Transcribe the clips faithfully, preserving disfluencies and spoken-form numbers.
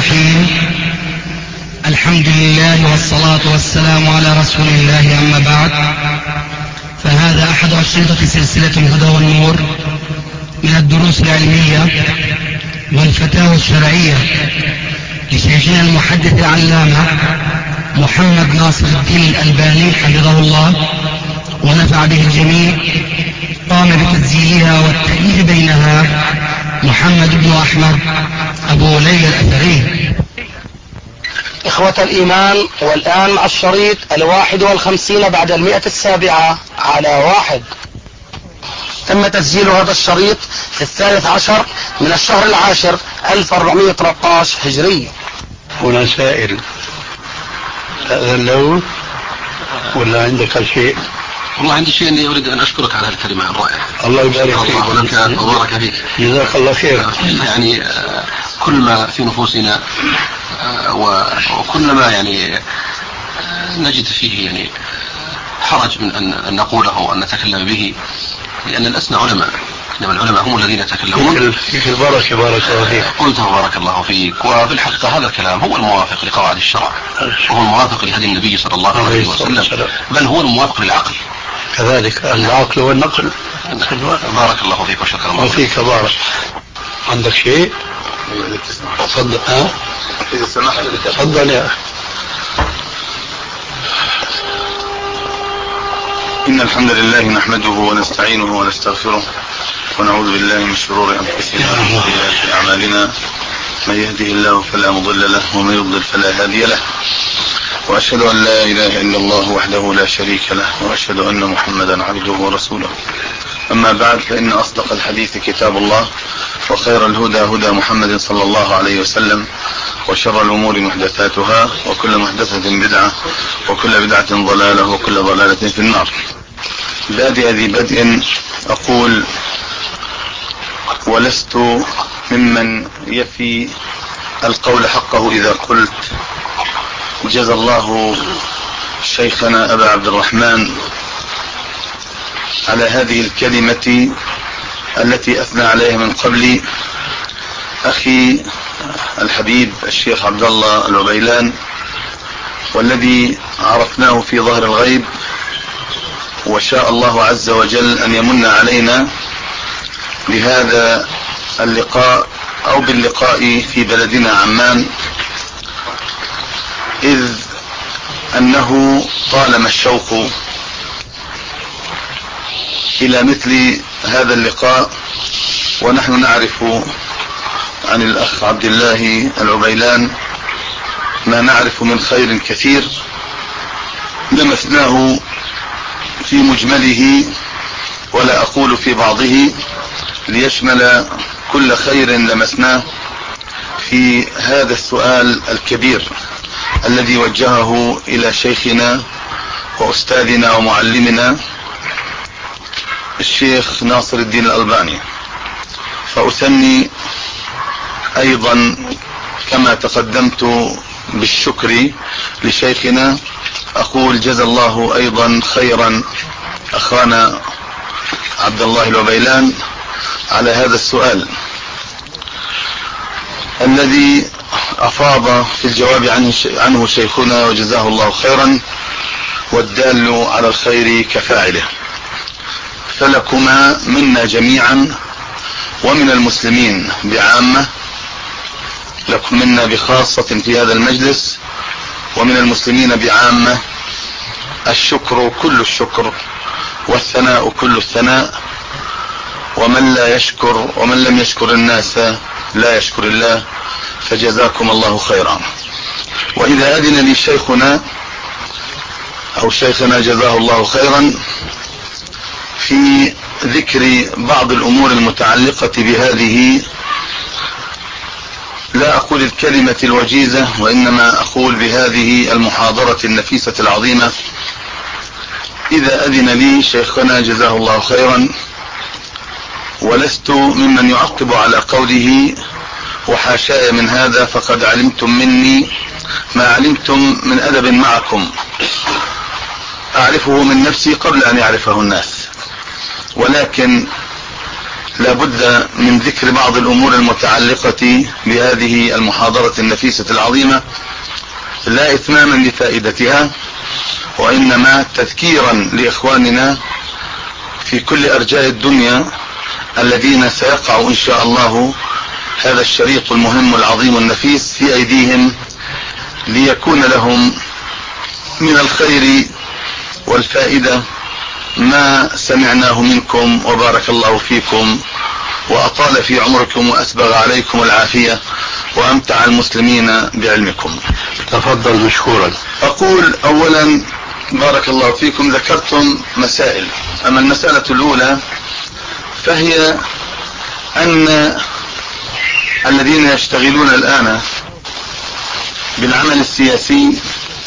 الرحيم. الحمد لله والصلاة والسلام على رسول الله، أما بعد، فهذا أحد أشرطة سلسلة الهدى والنور من الدروس العلمية والفتاوى الشرعية لشيخنا المحدث العلامة محمد ناصر الدين الألباني حفظه الله ونفع به الجميع. قام بتسجيلها والتأليف بينها محمد بن أحمد أبو ليلى الأثري. إخوة الإيمان، والآن مع الشريط الواحد والخمسين بعد المئة السابعة على واحد. تم تسجيل هذا الشريط في الثالث عشر من الشهر العاشر ألف وأربعمائة وثلاثة عشر هجري. هنا سائل، تأذن له ولا عندك شيء؟ والله عندي شيء اني اريد ان اشكرك على الكلمه الرائعه. الله يبارك فيك. الله لك وبارك فيك. جزاك الله خير. يعني كل ما في نفوسنا وكل ما يعني نجد فيه يعني حرج من ان نقوله وان نتكلم به، لان الاسمى علماء، انما العلماء هم الذين يتكلمون. فيك البركه، بارك الله فيك. قلت بارك الله فيك. وفي الحقيقه هذا الكلام هو الموافق لقواعد الشرع، وهو الموافق لهدي النبي صلى الله عليه وسلم، بل هو الموافق للعقل كذلك، العقل والنقل. بارك الله فيك وشكرا الله فيك. بارك. عندك شيء؟ تفضل. ها اذا سمحت تفضل يا اخي. إن الحمد لله نحمده ونستعينه ونستغفره ونعوذ بالله من شرور أنفسنا ومن سيئات أعمالنا. من يهده الله فلا مضل له ومن يضلل فلا هادي له، وأشهد أن لا إله إلا الله وحده لا شريك له، وأشهد أن محمدا عبده ورسوله. أما بعد، فإن أصدق الحديث كتاب الله، وخير الهدى هدى محمد صلى الله عليه وسلم، وشر الأمور محدثاتها، وكل محدثة بدعة، وكل بدعة ضلالة، وكل ضلالة في النار. بادئ ذي بدء أقول: ولست ممن يفي القول حقه إذا قلت جزى الله شيخنا أبا عبد الرحمن على هذه الكلمة التي أثنى عليها من قبلي أخي الحبيب الشيخ عبد الله العبيلان، والذي عرفناه في ظهر الغيب، وشاء الله عز وجل أن يمن علينا بهذا اللقاء أو باللقاء في بلدنا عمان، إذ أنه طالما الشوق إلى مثل هذا اللقاء، ونحن نعرف عن الأخ عبد الله العبيلان ما نعرف من خير كثير لمسناه في مجمله، ولا أقول في بعضه، ليشمل كل خير لمسناه في هذا السؤال الكبير الذي وجهه إلى شيخنا وأستاذنا ومعلمنا الشيخ ناصر الدين الألباني. فأثني أيضا كما تقدمت بالشكر لشيخنا، أقول جزى الله أيضا خيرا أخانا عبد الله العبيلان على هذا السؤال الذي أفاض في الجواب عنه شيخنا، وجزاه الله خيرا، والدال على الخير كفاعله. فلكما منا جميعا ومن المسلمين بعامة، لكم منا بخاصة في هذا المجلس، ومن المسلمين بعامة، الشكر كل الشكر، والثناء كل الثناء، ومن لا يشكر ومن لم يشكر الناس لا يشكر الله، فجزاكم الله خيرا. وإذا أذن لي شيخنا أو شيخنا جزاه الله خيرا في ذكر بعض الأمور المتعلقة بهذه، لا أقول الكلمة الوجيزة، وإنما أقول بهذه المحاضرة النفيسة العظيمة. إذا أذن لي شيخنا جزاه الله خيرا، ولست ممن يعقب على قوله وحاشاي من هذا، فقد علمتم مني ما علمتم من أدب معكم، أعرفه من نفسي قبل أن يعرفه الناس، ولكن لابد من ذكر بعض الأمور المتعلقة بهذه المحاضرة النفيسة العظيمة، لا إتماما لفائدتها وإنما تذكيرا لإخواننا في كل أرجاء الدنيا الذين سيقع إن شاء الله هذا الشريط المهم العظيم النفيس في أيديهم، ليكون لهم من الخير والفائدة ما سمعناه منكم، وبارك الله فيكم وأطال في عمركم وأسبغ عليكم العافية وأمتع المسلمين بعلمكم. تفضل مشكورا. أقول أولا بارك الله فيكم، ذكرتم مسائل، أما المسألة الأولى فهي أن الذين يشتغلون الآن بالعمل السياسي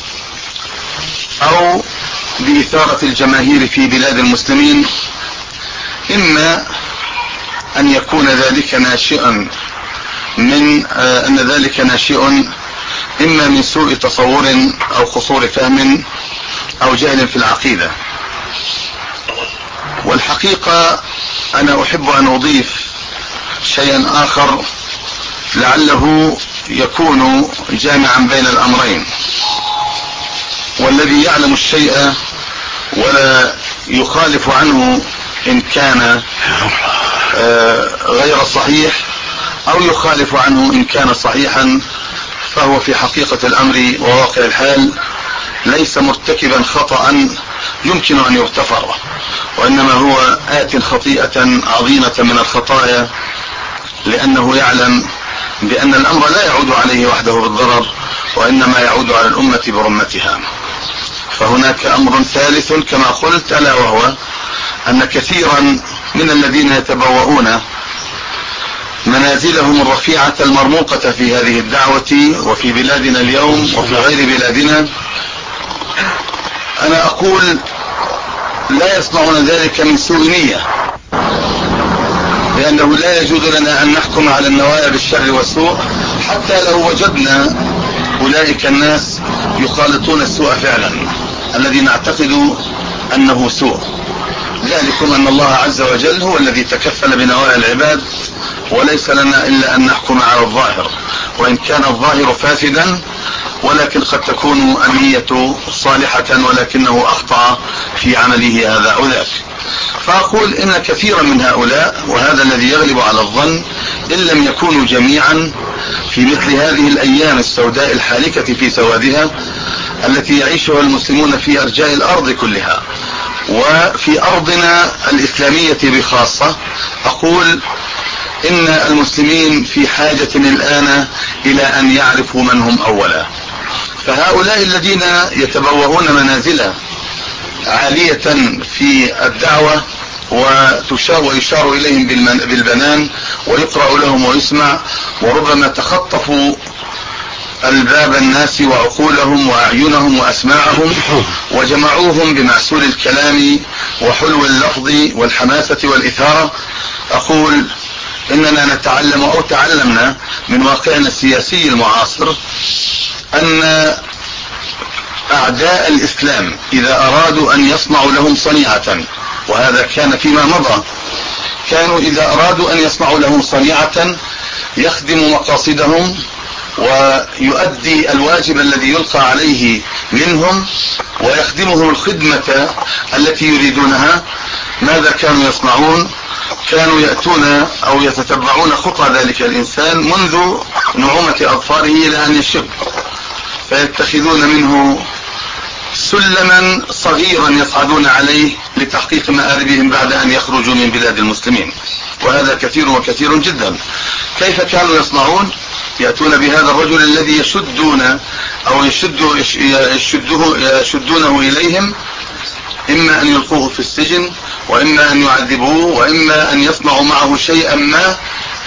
أو بإثارة الجماهير في بلاد المسلمين، إما أن يكون ذلك ناشئا من أن ذلك ناشئ إما من سوء تصور أو قصور فهم أو جهل في العقيدة. والحقيقة أنا أحب أن أضيف شيئا آخر لعله يكون جامعا بين الأمرين، والذي يعلم الشيء ولا يخالف عنه إن كان غير صحيح أو يخالف عنه إن كان صحيحا، فهو في حقيقة الأمر وواقع الحال ليس مرتكبا خطأ يمكن أن يغتفر، وإنما هو آت خطيئة عظيمة من الخطايا، لأنه يعلم بأن الأمر لا يعود عليه وحده بالضرر، وإنما يعود على الأمة برمتها. فهناك أمر ثالث كما قلت، ألا وهو أن كثيرا من الذين يتبوؤون منازلهم الرفيعة المرموقة في هذه الدعوة وفي بلادنا اليوم وفي غير بلادنا، أنا أقول لا يصنعون ذلك من سوء نية، لأنه لا يجوز لنا أن نحكم على النوايا بالشر والسوء حتى لو وجدنا أولئك الناس يخالطون السوء فعلا الذي نعتقد أنه سوء. ذلكم أن الله عز وجل هو الذي تكفل بنوايا العباد، وليس لنا إلا أن نحكم على الظاهر، وإن كان الظاهر فاسدا ولكن قد تكون النية صالحة ولكنه أخطأ في عمله هذا أو ذاك. فأقول إن كثيرا من هؤلاء، وهذا الذي يغلب على الظن إن لم يكونوا جميعا، في مثل هذه الأيام السوداء الحالكة في سوادها التي يعيشها المسلمون في أرجاء الأرض كلها وفي أرضنا الإسلامية بخاصة، أقول إن المسلمين في حاجة الآن إلى أن يعرفوا من هم أولا. فهؤلاء الذين يتبوؤون منازل عالية في الدعوة وتشار ويشار إليهم بالبنان ويقرأ لهم ويسمع، وربما تخطفوا الباب الناس وعقولهم وأعينهم وأسماعهم وجمعوهم بمعسول الكلام وحلو اللفظ والحماسة والإثارة، أقول إننا نتعلم أو تعلمنا من واقعنا السياسي المعاصر أن أعداء الإسلام إذا أرادوا أن يصنعوا لهم صنيعة، وهذا كان فيما مضى، كانوا إذا أرادوا أن يصنعوا لهم صنيعة يخدم مقاصدهم ويؤدي الواجب الذي يلقى عليه منهم ويخدمهم الخدمة التي يريدونها. ماذا كانوا يصنعون؟ كانوا يأتون أو يتتبعون خطى ذلك الإنسان منذ نعومة أظفاره إلى أن يشب، فيتخذون منه سلما صغيرا يصعدون عليه لتحقيق مآربهم بعد أن يخرجوا من بلاد المسلمين، وهذا كثير وكثير جدا. كيف كانوا يصنعون؟ يأتون بهذا الرجل الذي يشدون أو يشد يشده يشدونه إليهم، إما أن يلقوه في السجن وإما أن يعذبوه وإما أن يصنعوا معه شيئا ما،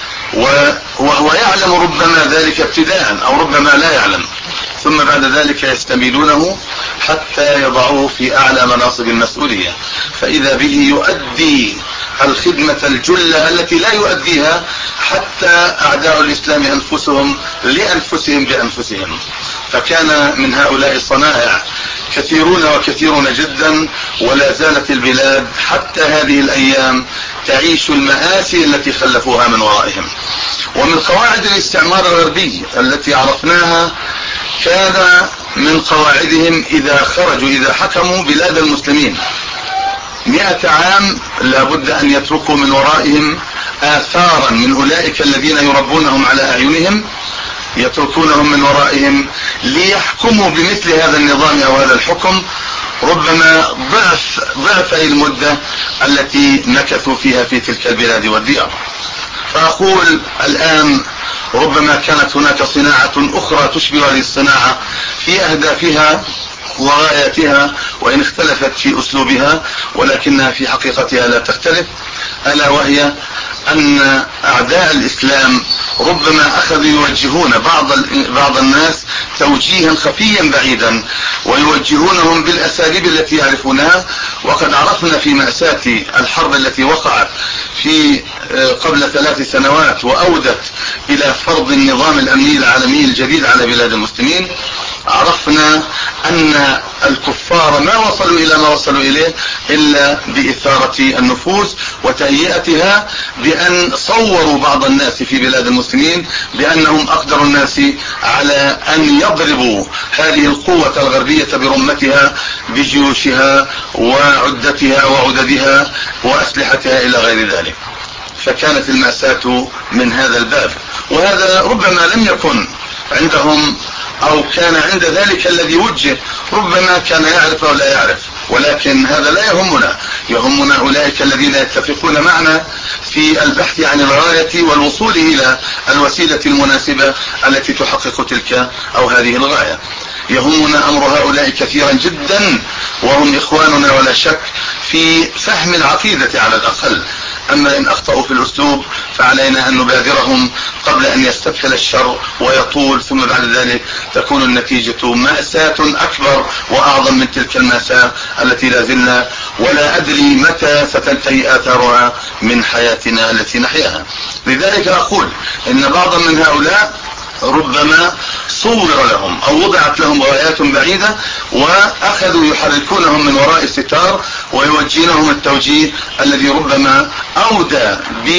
وهو يعلم ربما ذلك ابتداء أو ربما لا يعلم، ثم بعد ذلك يستميلونه حتى يضعوه في أعلى مناصب المسؤولية، فإذا به يؤدي الخدمة الجلة التي لا يؤديها حتى أعداء الإسلام أنفسهم لأنفسهم بأنفسهم. فكان من هؤلاء الصنائع كثيرون وكثيرون جدا، ولا زالت البلاد حتى هذه الأيام تعيش المآسي التي خلفوها من ورائهم. ومن قواعد الاستعمار الغربي التي عرفناها كان من قواعدهم إذا خرجوا إذا حكموا بلاد المسلمين مئة عام لابد أن يتركوا من ورائهم آثارا من أولئك الذين يربونهم على أعينهم، يتركونهم من ورائهم ليحكموا بمثل هذا النظام أو هذا الحكم ربما ضعف ضعف المدة التي مكثوا فيها في تلك البلاد والديار. فأقول الآن ربما كانت هناك صناعة أخرى تشبه هذه الصناعة في أهدافها وغاياتها وإن اختلفت في أسلوبها، ولكنها في حقيقتها لا تختلف، ألا وهي أن أعداء الإسلام ربما أخذوا يوجهون بعض بعض الناس توجيها خفيا بعيدا ويوجهونهم بالأساليب التي يعرفونها. وقد عرفنا في مأساة الحرب التي وقعت في قبل ثلاث سنوات وأودت إلى فرض النظام الأمني العالمي الجديد على بلاد المسلمين، عرفنا أن الكفار ما وصلوا إلى ما وصلوا إليه إلا بإثارة النفوذ وتهيئتها، بأن صوروا بعض الناس في بلاد المسلمين بأنهم أقدر الناس على أن يضربوا هذه القوة الغربية برمتها بجيوشها وعدتها وعددها وأسلحتها إلى غير ذلك. فكانت المأساة من هذا الباب، وهذا ربما لم يكن عندهم أو كان عند ذلك الذي وجه ربما كان يعرف أو لا يعرف، ولكن هذا لا يهمنا. يهمنا أولئك الذين يتفقون معنا في البحث عن الغاية والوصول إلى الوسيلة المناسبة التي تحقق تلك أو هذه الغاية. يهمنا أمر هؤلاء كثيرا جدا، وهم إخواننا ولا شك في فهم العقيدة على الأقل. أما إن أخطأوا في الأسلوب فعلينا أن نبادرهم قبل أن يستفحل الشر ويطول، ثم بعد ذلك تكون النتيجة مأساة أكبر وأعظم من تلك المأساة التي لا زلنا ولا أدري متى ستنتهي آثارها من حياتنا التي نحياها. لذلك أقول إن بعضا من هؤلاء ربما صور لهم أو وضعت لهم غايات بعيدة وأخذوا يحركونهم من وراء الستار ويوجهونهم التوجيه الذي ربما أودى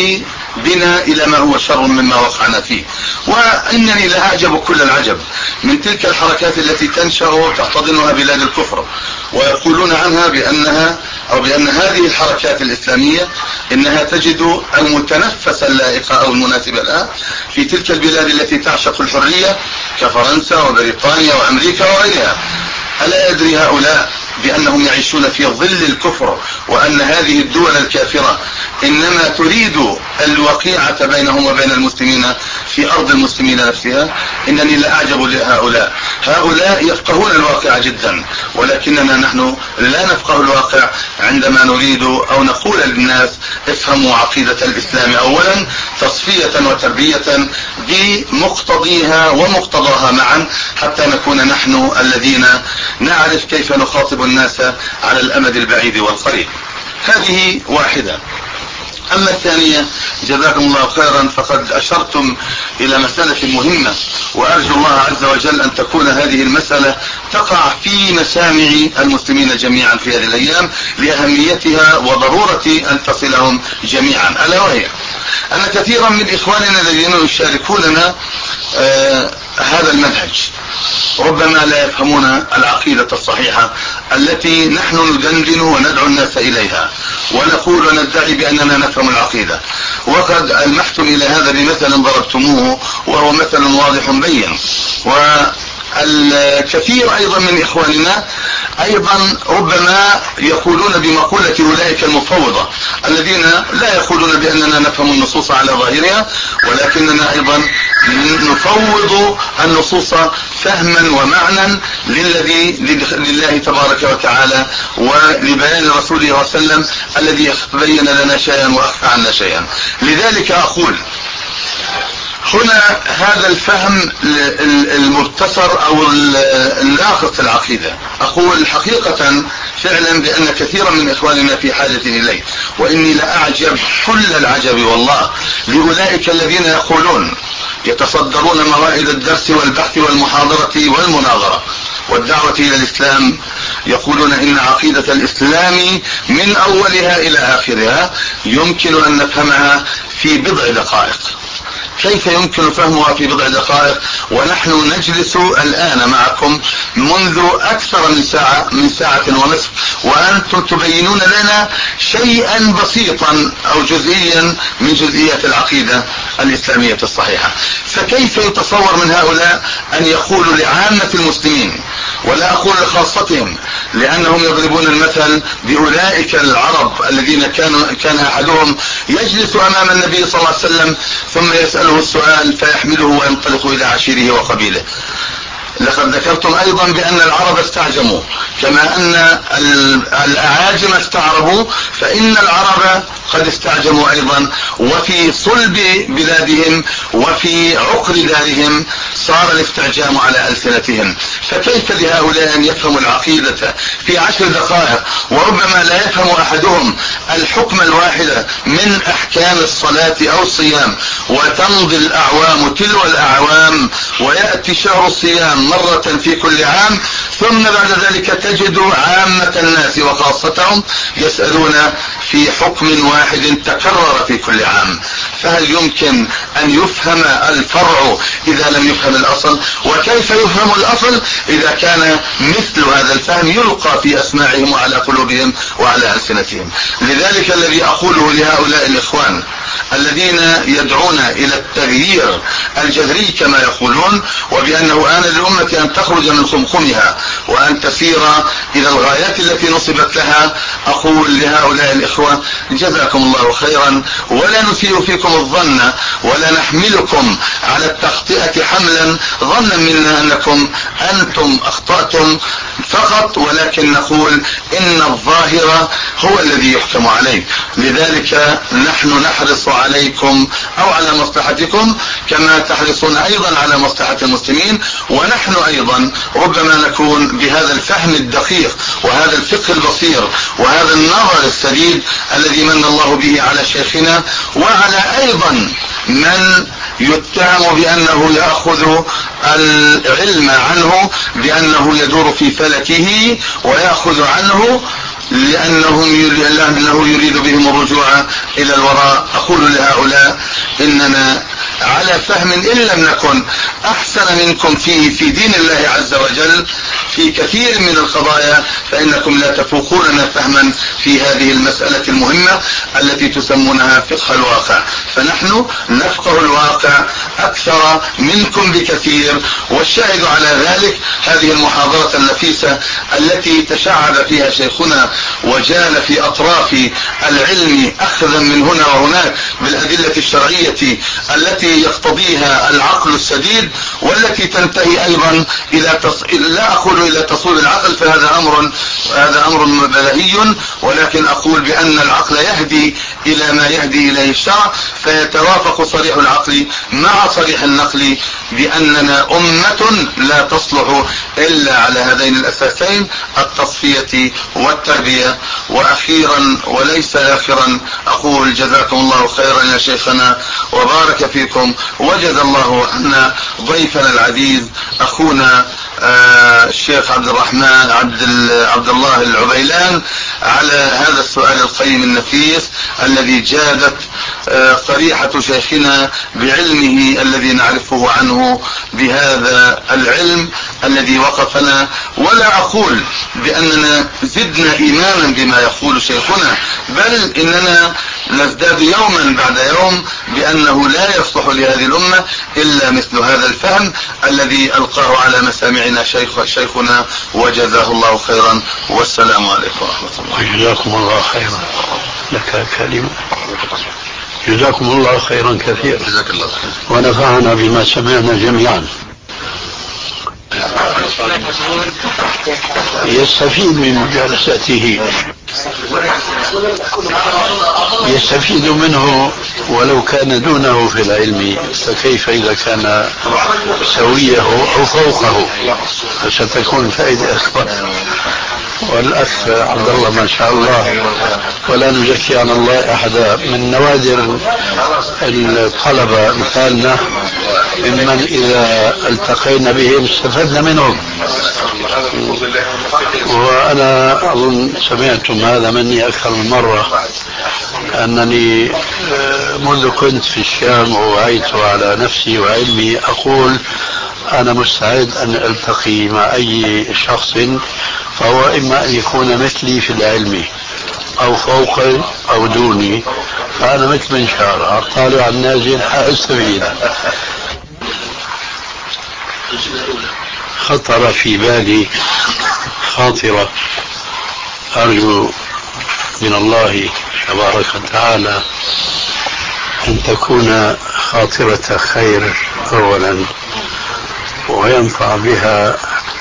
بنا إلى ما هو شر مما وقعنا فيه. وإنني لا أعجب كل العجب من تلك الحركات التي تنشأ وتحتضنها بلاد الكفر، ويقولون عنها بأنها أو بأن هذه الحركات الإسلامية إنها تجد المتنفس اللائق أو المناسب لها في تلك البلاد التي تعشق الحرية كفرنسا وبريطانيا وأمريكا وغيرها. ألا يدري هؤلاء بأنهم يعيشون في ظل الكفر، وأن هذه الدول الكافرة إنما تريد الوقيعة بينهم وبين المسلمين في أرض المسلمين نفسها؟ إنني لا أعجب لهؤلاء. هؤلاء يفقهون الواقع جدا، ولكننا نحن لا نفقه الواقع عندما نريد أو نقول للناس افهموا عقيدة الإسلام أولا تصفية وتربية بمقتضيها ومقتضاها معا، حتى نكون نحن الذين نعرف كيف نخاطب الناس على الأمد البعيد والقريب. هذه واحدة. أما الثانية جزاكم الله خيرا، فقد أشرتم إلى مسألة مهمة، وأرجو الله عز وجل أن تكون هذه المسألة تقع في مسامع المسلمين جميعا في هذه الأيام لأهميتها وضرورة أن تصلهم جميعا، ألا وهي أن كثيرا من إخواننا الذين يشاركوننا آه هذا المنهج ربما لا يفهمون العقيدة الصحيحة التي نحن ندندن وندعو الناس إليها ونقول وندعي بأننا نفهم العقيدة. وقد ألمحتم إلى هذا بمثل ضربتموه وهو مثل واضح بين. والكثير أيضا من إخواننا أيضا ربما يقولون بمقولة أولئك المفوضة الذين لا يقولون بأننا نفهم النصوص على ظاهرها، ولكننا أيضا نفوض النصوص فهما ومعنى للذي لله تبارك وتعالى ولبيان رسوله صلى الله عليه وسلم الذي بين لنا شيئا وأخفى عنا شيئا. لذلك أقول هنا هذا الفهم المبتصر أو الناقص العقيدة، أقول حقيقة فعلا بأن كثيرا من إخواننا في حاجة إليه، وإني لأعجب كل العجب والله لأولئك الذين يقولون يتصدرون موائد الدرس والبحث والمحاضرة والمناظرة والدعوة إلى الإسلام يقولون إن عقيدة الإسلام من أولها إلى آخرها يمكن أن نفهمها في بضع دقائق. كيف يمكن فهمها في بضع دقائق ونحن نجلس الآن معكم منذ أكثر من ساعة من ساعة ونصف وأنتم تبينون لنا شيئا بسيطا أو جزئيا من جزئيات العقيدة الإسلامية الصحيحة؟ فكيف يتصور من هؤلاء أن يقولوا لعامة المسلمين، ولا أقول لخاصتهم لأنهم يضربون المثل بأولئك العرب الذين كانوا كان أحدهم يجلس أمام النبي صلى الله عليه وسلم ثم يسأله السؤال فيحمله وينطلق إلى عشيره وقبيله. لقد ذكرتم أيضا بأن العرب استعجموا كما أن الأعاجم استعربوا، فإن العرب قد استعجموا أيضا، وفي صلب بلادهم وفي عقر دارهم صار الاستعجام على ألسنتهم. فكيف لهؤلاء أن يفهموا العقيدة في عشر دقائق وربما لا يفهم أحدهم الحكم الواحد من أحكام الصلاة أو الصيام، وتمضي الأعوام تلو الأعوام ويأتي شهر الصيام مرة في كل عام، ثم بعد ذلك تجد عامة الناس وخاصتهم يسألون في حكم واحد تكرر في كل عام. فهل يمكن أن يفهم الفرع إذا لم يفهم الأصل؟ وكيف يفهم الأصل إذا كان مثل هذا الفهم يلقى في أسماعهم وعلى قلوبهم وعلى ألسنتهم؟ لذلك الذي أقوله لهؤلاء الإخوان الذين يدعون إلى التغيير الجذري كما يقولون، وبأنه آن للأمة أن تخرج من خمخمها وأن تسير إلى الغايات التي نصبت لها، أقول لهؤلاء الإخوة جزاكم الله خيرا، ولا نسيء فيكم الظن ولا نحملكم على التخطئة حملا ظنا منا أنكم أنتم أخطأتم فقط، ولكن نقول إن الظاهر هو الذي يحكم عليه. لذلك نحن نحرص عليكم أو على مصلحتكم كما تحرصون أيضا على مصلحة المسلمين، ونحن أيضا ربما نكون بهذا الفهم الدقيق وهذا الفقه البصير وهذا النظر السديد الذي من الله به على شيخنا وعلى أيضا من يتهم بأنه يأخذ العلم عنه بأنه يدور في فلكه ويأخذ عنه لأنه يريد بهم الرجوع إلى الوراء. أقول لهؤلاء إننا على فهم إن لم نكن أحسن منكم فيه في دين الله عز وجل في كثير من القضايا، فإنكم لا تفوقوننا فهما في هذه المسألة المهمة التي تسمونها فقه الواقع. فنحن نفقه الواقع أكثر منكم بكثير، والشاهد على ذلك هذه المحاضرة النفيسة التي تشعب فيها شيخنا وجال في أطراف العلم أخذا من هنا وهناك بالأدلة الشرعية التي يقتضيها العقل السديد، والتي تنتهي أيضا إلى تص... لا أقول إلى تصويب العقل فهذا أمر هذا أمر بديهي، ولكن أقول بأن العقل يهدي إلى ما يهدي إليه الشرع، فيتوافق صريح العقل مع صريح النقل بأننا أمة لا تصلح إلا على هذين الأساسين التصفية والتربية. وأخيرا وليس آخرا أقول جزاكم الله خيرا يا شيخنا وبارك فيكم، وجزا الله عنا ضيفنا العزيز أخونا آه الشيخ عبد الرحمن عبد, عبد الله العبيلان على هذا السؤال القيم النفيس الذي جادت آه صريحة شيخنا بعلمه الذي نعرفه عنه بهذا العلم الذي وقفنا. ولا أقول بأننا زدنا إيمانا بما يقول شيخنا، بل إننا نزداد يوما بعد يوم بأنه لا يصلح لهذه الأمة إلا مثل هذا الفهم الذي ألقاه على مسامعنا شيخ شيخنا وجزاه الله خيرا. والسلام عليكم ورحمة الله. جزاكم الله خيرا. لك كلمة. جزاكم الله خيرا كثيرا. جزاك الله خيرا. ونفعنا بما سمعنا جميعا. يستفيد من مجالسته، يستفيد منه ولو كان دونه في العلم، فكيف إذا كان سويه أو فوقه، فستكون فائدة أكبر. والأخ عبد الله ما شاء الله، ولا نزكي على الله أحدا، من نوادر الطلبة مثالنا ممن إذا التقينا بهم استفدنا منهم. وأنا أظن سمعتم هذا مني أكثر من مرة، أنني منذ كنت في الشام ووعيت على نفسي وعلمي أقول أنا مستعد أن ألتقي مع أي شخص فهو إما أن يكون مثلي في العلم أو فوقي أو دوني، فأنا مثل منشار أطالع النازل أستفيد. خطر في بالي خاطرة أرجو من الله تبارك وتعالى أن تكون خاطرة خير أولا، وينفع بها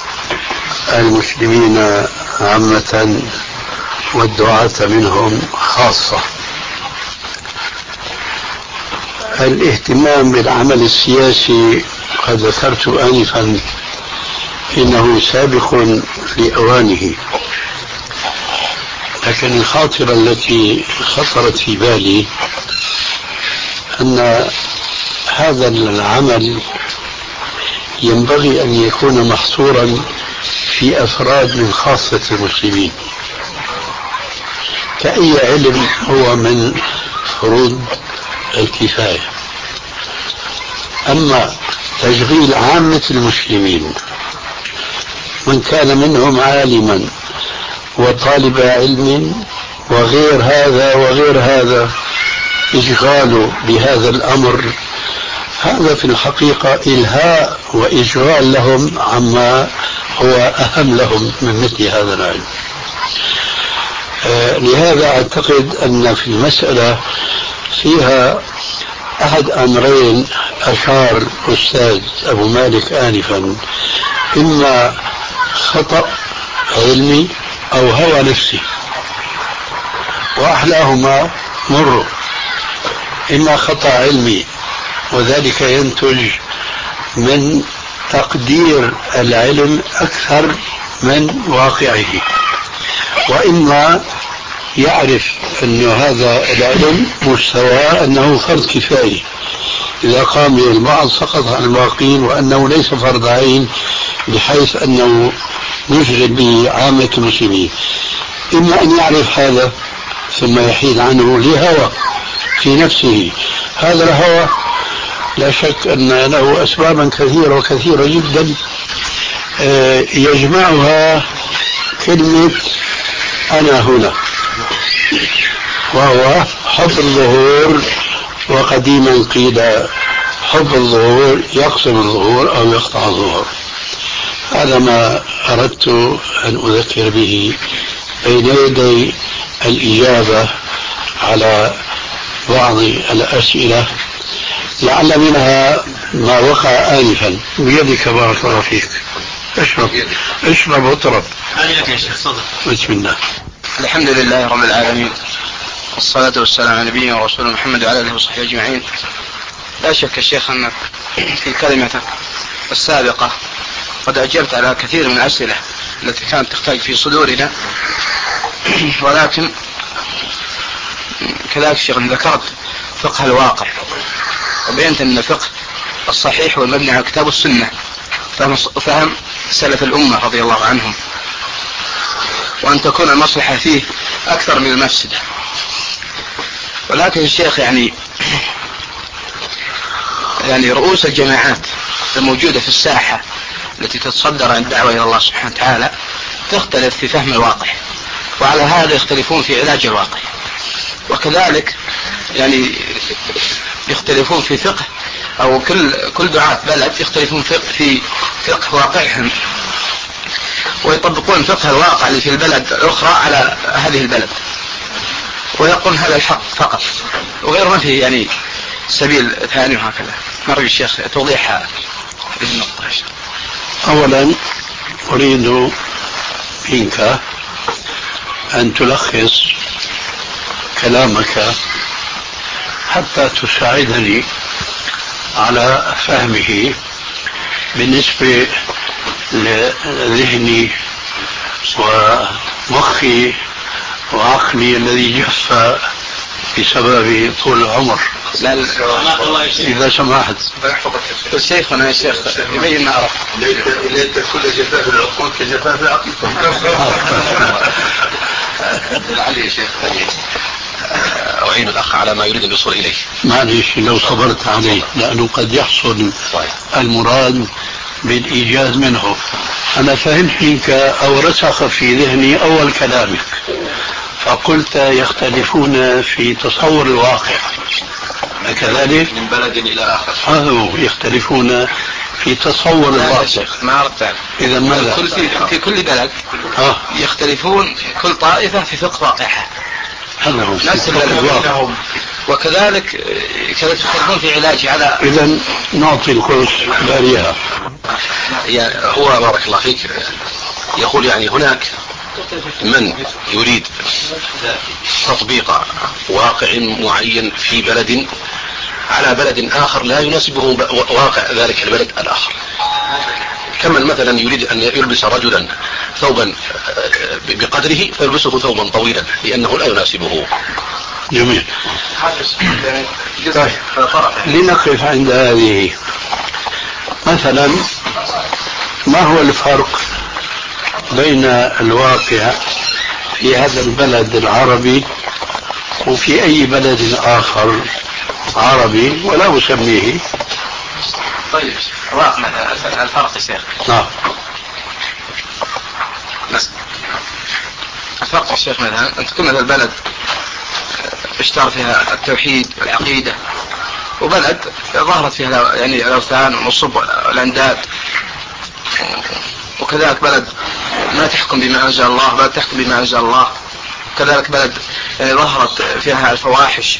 المسلمين عامة والدعاة منهم خاصة. الاهتمام بالعمل السياسي قد ذكرت آنفا إنه سابق لأوانه، لكن الخاطرة التي خطرت في بالي أن هذا العمل ينبغي أن يكون محصورا في أفراد من خاصة المسلمين، كأي علم هو من فروض الكفاية. أما تشغيل عامة المسلمين من كان منهم عالما وطالب علم وغير هذا وغير هذا، إشغاله بهذا الأمر هذا في الحقيقة إلهاء وإشغال لهم عما هو أهم لهم من مثل هذا العلم. آه لهذا أعتقد أن في المسألة فيها أحد أمرين أشار الأستاذ أبو مالك آنفا، إما خطأ علمي أو هوى نفسي، وأحلاهما مر. إما خطأ علمي وذلك ينتج من تقدير العلم أكثر من واقعه، وإما يعرف أن هذا العلم مستوى أنه فرض كفاية، إذا قام به البعض سقط عن الباقين، وأنه ليس فرض عين بحيث أنه نشغل به عامة المسلمين. إما أن يعرف هذا ثم يحيد عنه لهوى في نفسه. هذا الهوى لا شك أن له أسبابا كثيرة وكثيرة جدا يجمعها كلمة أنا هنا، وهو حب الظهور. وقديما قيل حب الظهور يقسم الظهور أو يقطع الظهور. هذا ما أردت أن أذكر به بين يدي الإجابة على بعض الأسئلة، لعل منها ما وقع آنفا. بيدك بارك الله فيك. اشرب اشرب واطرب. بسم الله. الحمد لله رب العالمين، والصلاة والسلام على نبينا ورسولنا محمد وعلى آله وصحبه أجمعين. لا شك يا شيخ أنك في كلمتك السابقة قد أجبت على كثير من الأسئلة التي كانت تحتاج في صدورنا، ولكن كذلك شيخ ذكرت فقه الواقع، وبينت أن الفقه الصحيح والمبني على الكتاب والسنة فهم سلف الأمة رضي الله عنهم، وأن تكون المصلحة فيه أكثر من المفسدة. ولكن الشيخ يعني يعني رؤوس الجماعات الموجودة في الساحة التي تتصدر عن الدعوة إلى الله سبحانه وتعالى تختلف في فهم الواقع، وعلى هذا يختلفون في علاج الواقع، وكذلك يعني يختلفون في فقه، أو كل كل دعاة بلد يختلفون في فقه واقعهم، ويطبقون فقه الواقع اللي في البلد الأخرى على هذه البلد، ويقول هذا الحق فقط وغير ما فيه يعني سبيل ثاني. وهكذا نرجو الشيخ توضيح هذه النقطة. أولا أريد منك أن تلخص كلامك حتى تساعدني على فهمه بالنسبة لذهني ومخي وعقلي الذي جف بسبب طول العمر. لا إذا سمحت شيخنا يا شيخ يبين ما عرف. ليت كل جفاف العقول كجفاف العقل. لعلي يا شيخ أعين الأخ على ما يريد أن يوصل إليه. معلش لو صبرت عليه، لأنه قد يحصل المراد بالإيجاز منه. أنا فهمت منك أو رسخ في ذهني أول كلامك، فقلت يختلفون في تصور الواقع، كذلك من بلد إلى آخر. هذا يختلفون في تصور الواقع. ما عرفت. إذا ماذا؟ كل في, في كل بلد ها. يختلفون كل طائفة في فقه واقعها. هذا هو نفس الواقع. وكذلك كذلك يختلفون في علاجه على. إذا نعطي الكورس باريها. يعني هو بارك الله فيك يقول يعني هناك من يريد تطبيق واقع معين في بلد على بلد آخر لا يناسبه واقع ذلك البلد الآخر، كمن مثلا يريد أن يلبس رجلا ثوبا بقدره فيلبسه ثوبا طويلا لأنه لا يناسبه. جميل. طيب لنقف عند هذه. مثلا ما هو الفرق بين الواقع في هذا البلد العربي وفي أي بلد آخر عربي ولا أسميه؟ طيب الفرق يا شيخ. نعم. الفرق يا شيخ مثلا أن تكون هذا البلد اشتهر فيها التوحيد والعقيدة، وبلد ظهرت فيها يعني الأوثان والنصب والأنداد، وكذلك بلد ما تحكم بما أنزل الله بل تحكم بما أنزل الله، وكذلك بلد يعني ظهرت فيها الفواحش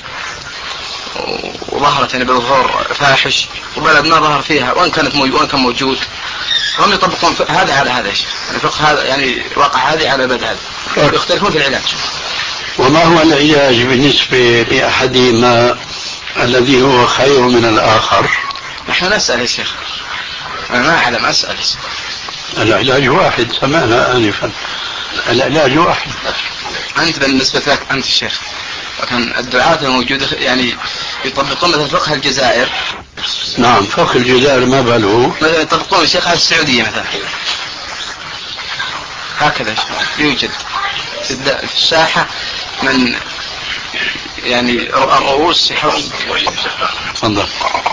وظهرت يعني بالظهور فاحش، وبلد ما ظهر فيها وان كانت موجود وان كان موجود. هم يطبقون هذا على هذا الشيء، يعني فقه هذا يعني واقع هذه على بلد هذا، يختلفون في العلاج. وما هو العلاج بالنسبة لأحدهما الذي هو خير من الآخر؟ نحن نسأل يا شيخ، أنا ما أعلم أسأل. العلاج واحد، سمعنا آنفا العلاج واحد. أنت بالنسبة لك أنت الشيخ، لكن الدعاة الموجودة يعني يطبقون مثل فقه الجزائر. نعم فقه الجزائر ما باله مثلا يطبقون الشيخ على السعودية مثلا، هكذا يوجد في الساحة من يعني رؤوس حرب. تفضل.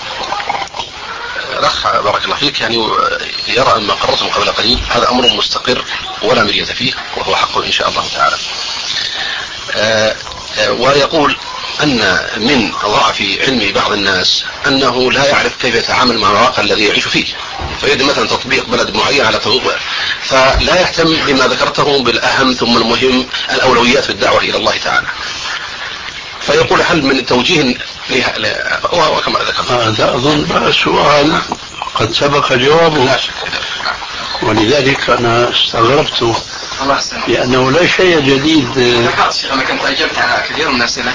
الأخ بارك الله فيك يعني يرى أن ما قررته قبل قليل هذا أمر مستقر ولا مرية فيه وهو حق إن شاء الله تعالى. آه آه ويقول أن من ضعف علم بعض الناس أنه لا يعرف كيف يتعامل مع الواقع الذي يعيش فيه، فيريد مثلا تطبيق بلد معين على تطبيق فلا يهتم بما ذكرته بالأهم ثم المهم الأولويات في الدعوة إلى الله تعالى. فيقول هل من توجيه لها وكما ذكرت هذا أظن سؤال قد سبق جوابه، ولذلك أنا استغربت لأنه لا شيء جديد. أنا كنت أجبت على كثير من الأسئلة.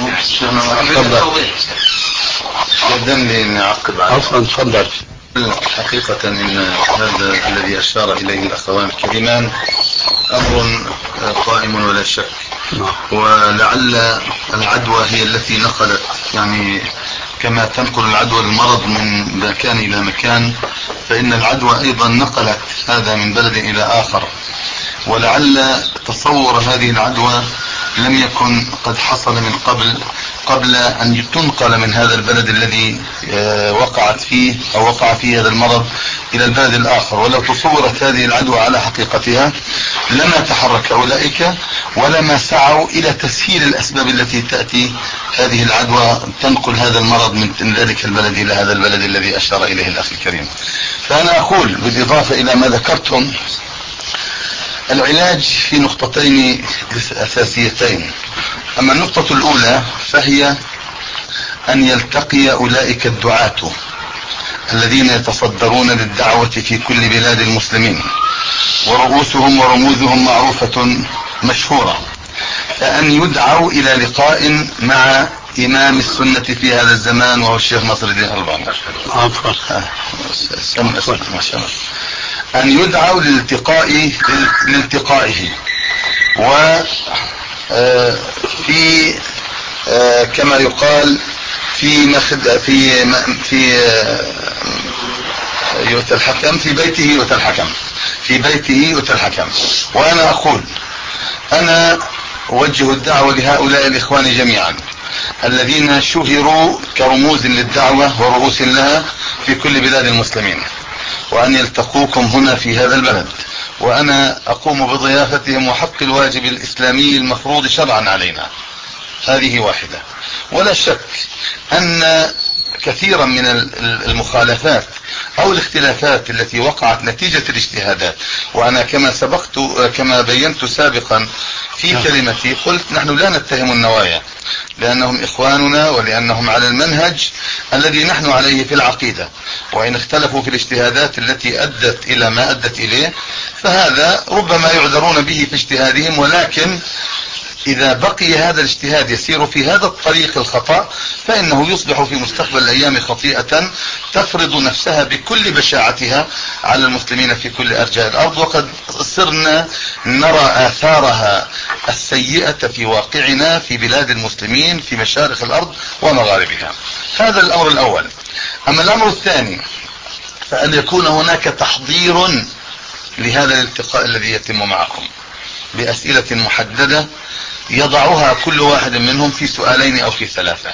قدم لي نعقب على عفوا تفضل. حقيقة إن هذا الذي أشار إليه الأخوان الكريمان أمر قائم ولا شك، ولعل العدوى هي التي نقلت يعني كما تنقل العدوى المرض من مكان إلى مكان، فإن العدوى أيضا نقلت هذا من بلد إلى آخر، ولعل تصور هذه العدوى لم يكن قد حصل من قبل قبل أن تنقل من هذا البلد الذي وقعت فيه أو وقع فيه هذا المرض إلى البلد الآخر. ولو تصورت هذه العدوى على حقيقتها لما تحرك أولئك ولما سعوا إلى تسهيل الأسباب التي تأتي هذه العدوى تنقل هذا المرض من ذلك البلد إلى هذا البلد الذي أشار إليه الأخ الكريم. فأنا أقول بالإضافة إلى ما ذكرتم العلاج في نقطتين أساسيتين. أما النقطة الأولى فهي أن يلتقي أولئك الدعاة الذين يتصدرون للدعوة في كل بلاد المسلمين ورؤوسهم ورموزهم معروفة مشهورة، فأن يدعوا إلى لقاء مع إمام السنة في هذا الزمان وهو الشيخ ناصر الدين الألباني. أن يدعوا للالتقاء لالتقائه وفي كما يقال في مخد في في يؤتى الحكم في بيته يؤتى الحكم في بيته يؤتى الحكم. وأنا أقول أنا أوجه الدعوة لهؤلاء الإخوان جميعا الذين شهروا كرموز للدعوة ورؤوس لها في كل بلاد المسلمين، وأن يلتقوكم هنا في هذا البلد، وأنا أقوم بضيافتهم وحق الواجب الإسلامي المفروض شرعا علينا. هذه واحدة. ولا شك أن كثيرا من المخالفات أو الاختلافات التي وقعت نتيجة الاجتهادات، وأنا كما سبقت كما بينت سابقا في كلمتي قلت نحن لا نتهم النوايا لأنهم إخواننا ولأنهم على المنهج الذي نحن عليه في العقيدة، وإن اختلفوا في الاجتهادات التي أدت إلى ما أدت إليه فهذا ربما يعذرون به في اجتهادهم، ولكن إذا بقي هذا الاجتهاد يسير في هذا الطريق الخطأ فإنه يصبح في مستقبل الأيام خطيئة تفرض نفسها بكل بشاعتها على المسلمين في كل أرجاء الأرض، وقد صرنا نرى آثارها السيئة في واقعنا في بلاد المسلمين في مشارق الأرض ومغاربها. هذا الأمر الأول. أما الأمر الثاني فأن يكون هناك تحضير لهذا الالتقاء الذي يتم معكم بأسئلة محددة يضعها كل واحد منهم في سؤالين أو في ثلاثة،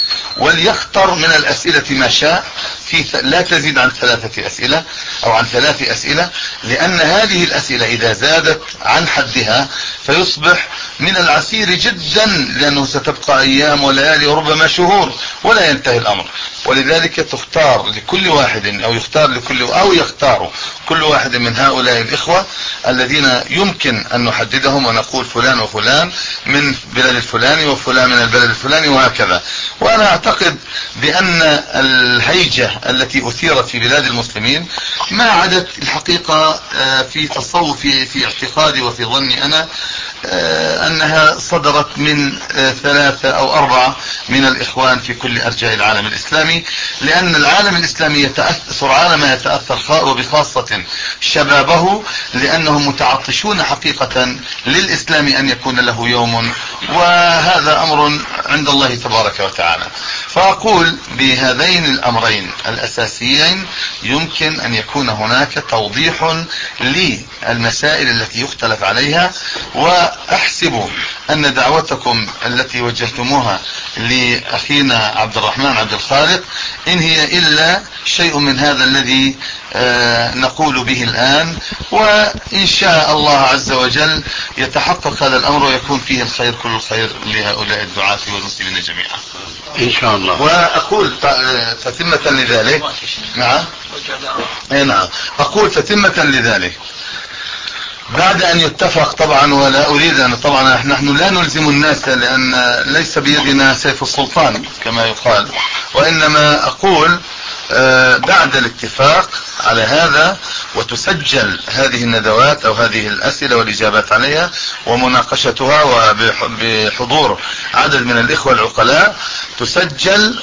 وليختار من الأسئلة ما شاء في لا تزيد عن ثلاثة أسئلة أو عن ثلاث أسئلة، لأن هذه الأسئلة إذا زادت عن حدها فيصبح من العسير جدا، لأنه ستبقى أيام وليالي وربما شهور ولا ينتهي الأمر. ولذلك تختار لكل واحد أو يختار لكل أو يختار كل واحد من هؤلاء الإخوة الذين يمكن أن نحددهم ونقول فلان وفلان من بلد الفلاني وفلان من البلد الفلاني وهكذا. وأنا أعتقد بأن الهيجة التي أثيرت في بلاد المسلمين ما عادت الحقيقة في تصوفي في اعتقادي وفي ظني أنا أنها صدرت من ثلاثة أو أربعة من الإخوان في كل أرجاء العالم الإسلامي، لأن العالم الإسلامي يتأثر على ما يتأثر وبخاصة شبابه، لأنهم متعطشون حقيقة للإسلام أن يكون له يوم، وهذا أمر عند الله تبارك وتعالى. فأقول بهذين الأمرين الأساسيين يمكن أن يكون هناك توضيح للمسائل التي يختلف عليها، وأحسب أن دعوتكم التي وجهتموها لأخينا عبد الرحمن عبد الخالق إن هي إلا شيء من هذا الذي آه نقول به الآن، وإن شاء الله عز وجل يتحقق هذا الأمر ويكون فيه الخير كل الخير لهؤلاء الدعاة والمسلمين جميعا إن شاء الله. وأقول فتمة لذلك نعم نعم أقول فتمة لذلك بعد أن يتفق طبعا، ولا أريد أن طبعا نحن لا نلزم الناس لأن ليس بيدنا سيف السلطان كما يقال، وإنما أقول بعد الاتفاق على هذا وتسجل هذه الندوات أو هذه الأسئلة والإجابات عليها ومناقشتها وبحضور عدد من الإخوة العقلاء، تسجل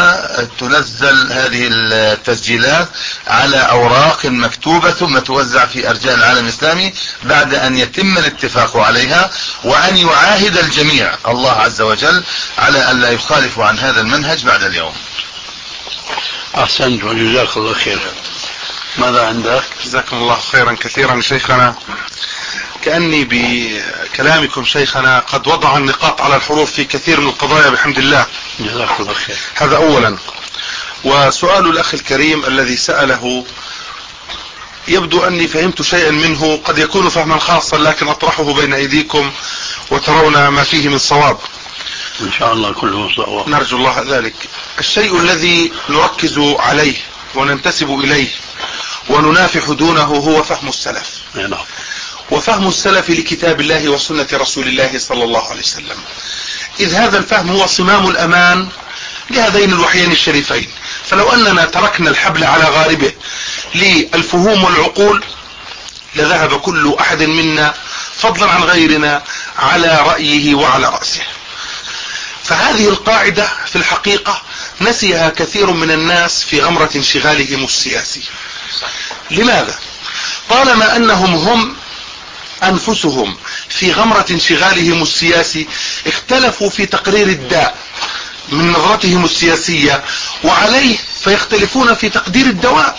وتنزل هذه التسجيلات على أوراق مكتوبة ثم توزع في أرجاء العالم الإسلامي بعد أن يتم الاتفاق عليها، وأن يعاهد الجميع الله عز وجل على أن لا يخالفوا عن هذا المنهج بعد اليوم. أحسنت وجزاك الله خير. ماذا عندك؟ جزاكم الله خيرا كثيرا شيخنا. كأني بكلامكم شيخنا قد وضع النقاط على الحروف في كثير من القضايا بحمد الله. جزاك الله خير. هذا أولا. وسؤال الأخ الكريم الذي سأله يبدو أني فهمت شيئا منه، قد يكون فهما خاصا لكن أطرحه بين أيديكم وترون ما فيه من صواب إن شاء الله. كله صواب نرجو الله ذلك. الشيء الذي نركز عليه وننتسب إليه وننافح دونه هو فهم السلف. نعم. وفهم السلف لكتاب الله وسنة رسول الله صلى الله عليه وسلم، إذ هذا الفهم هو صمام الأمان لهذين الوحيين الشريفين. فلو أننا تركنا الحبل على غاربه للفهوم والعقول لذهب كل أحد منا فضلا عن غيرنا على رأيه وعلى رأسه. فهذه القاعدة في الحقيقة نسيها كثير من الناس في غمرة انشغالهم السياسي. لماذا؟ طالما أنهم هم أنفسهم في غمرة انشغالهم السياسي اختلفوا في تقرير الداء من نظرتهم السياسية وعليه فيختلفون في تقدير الدواء.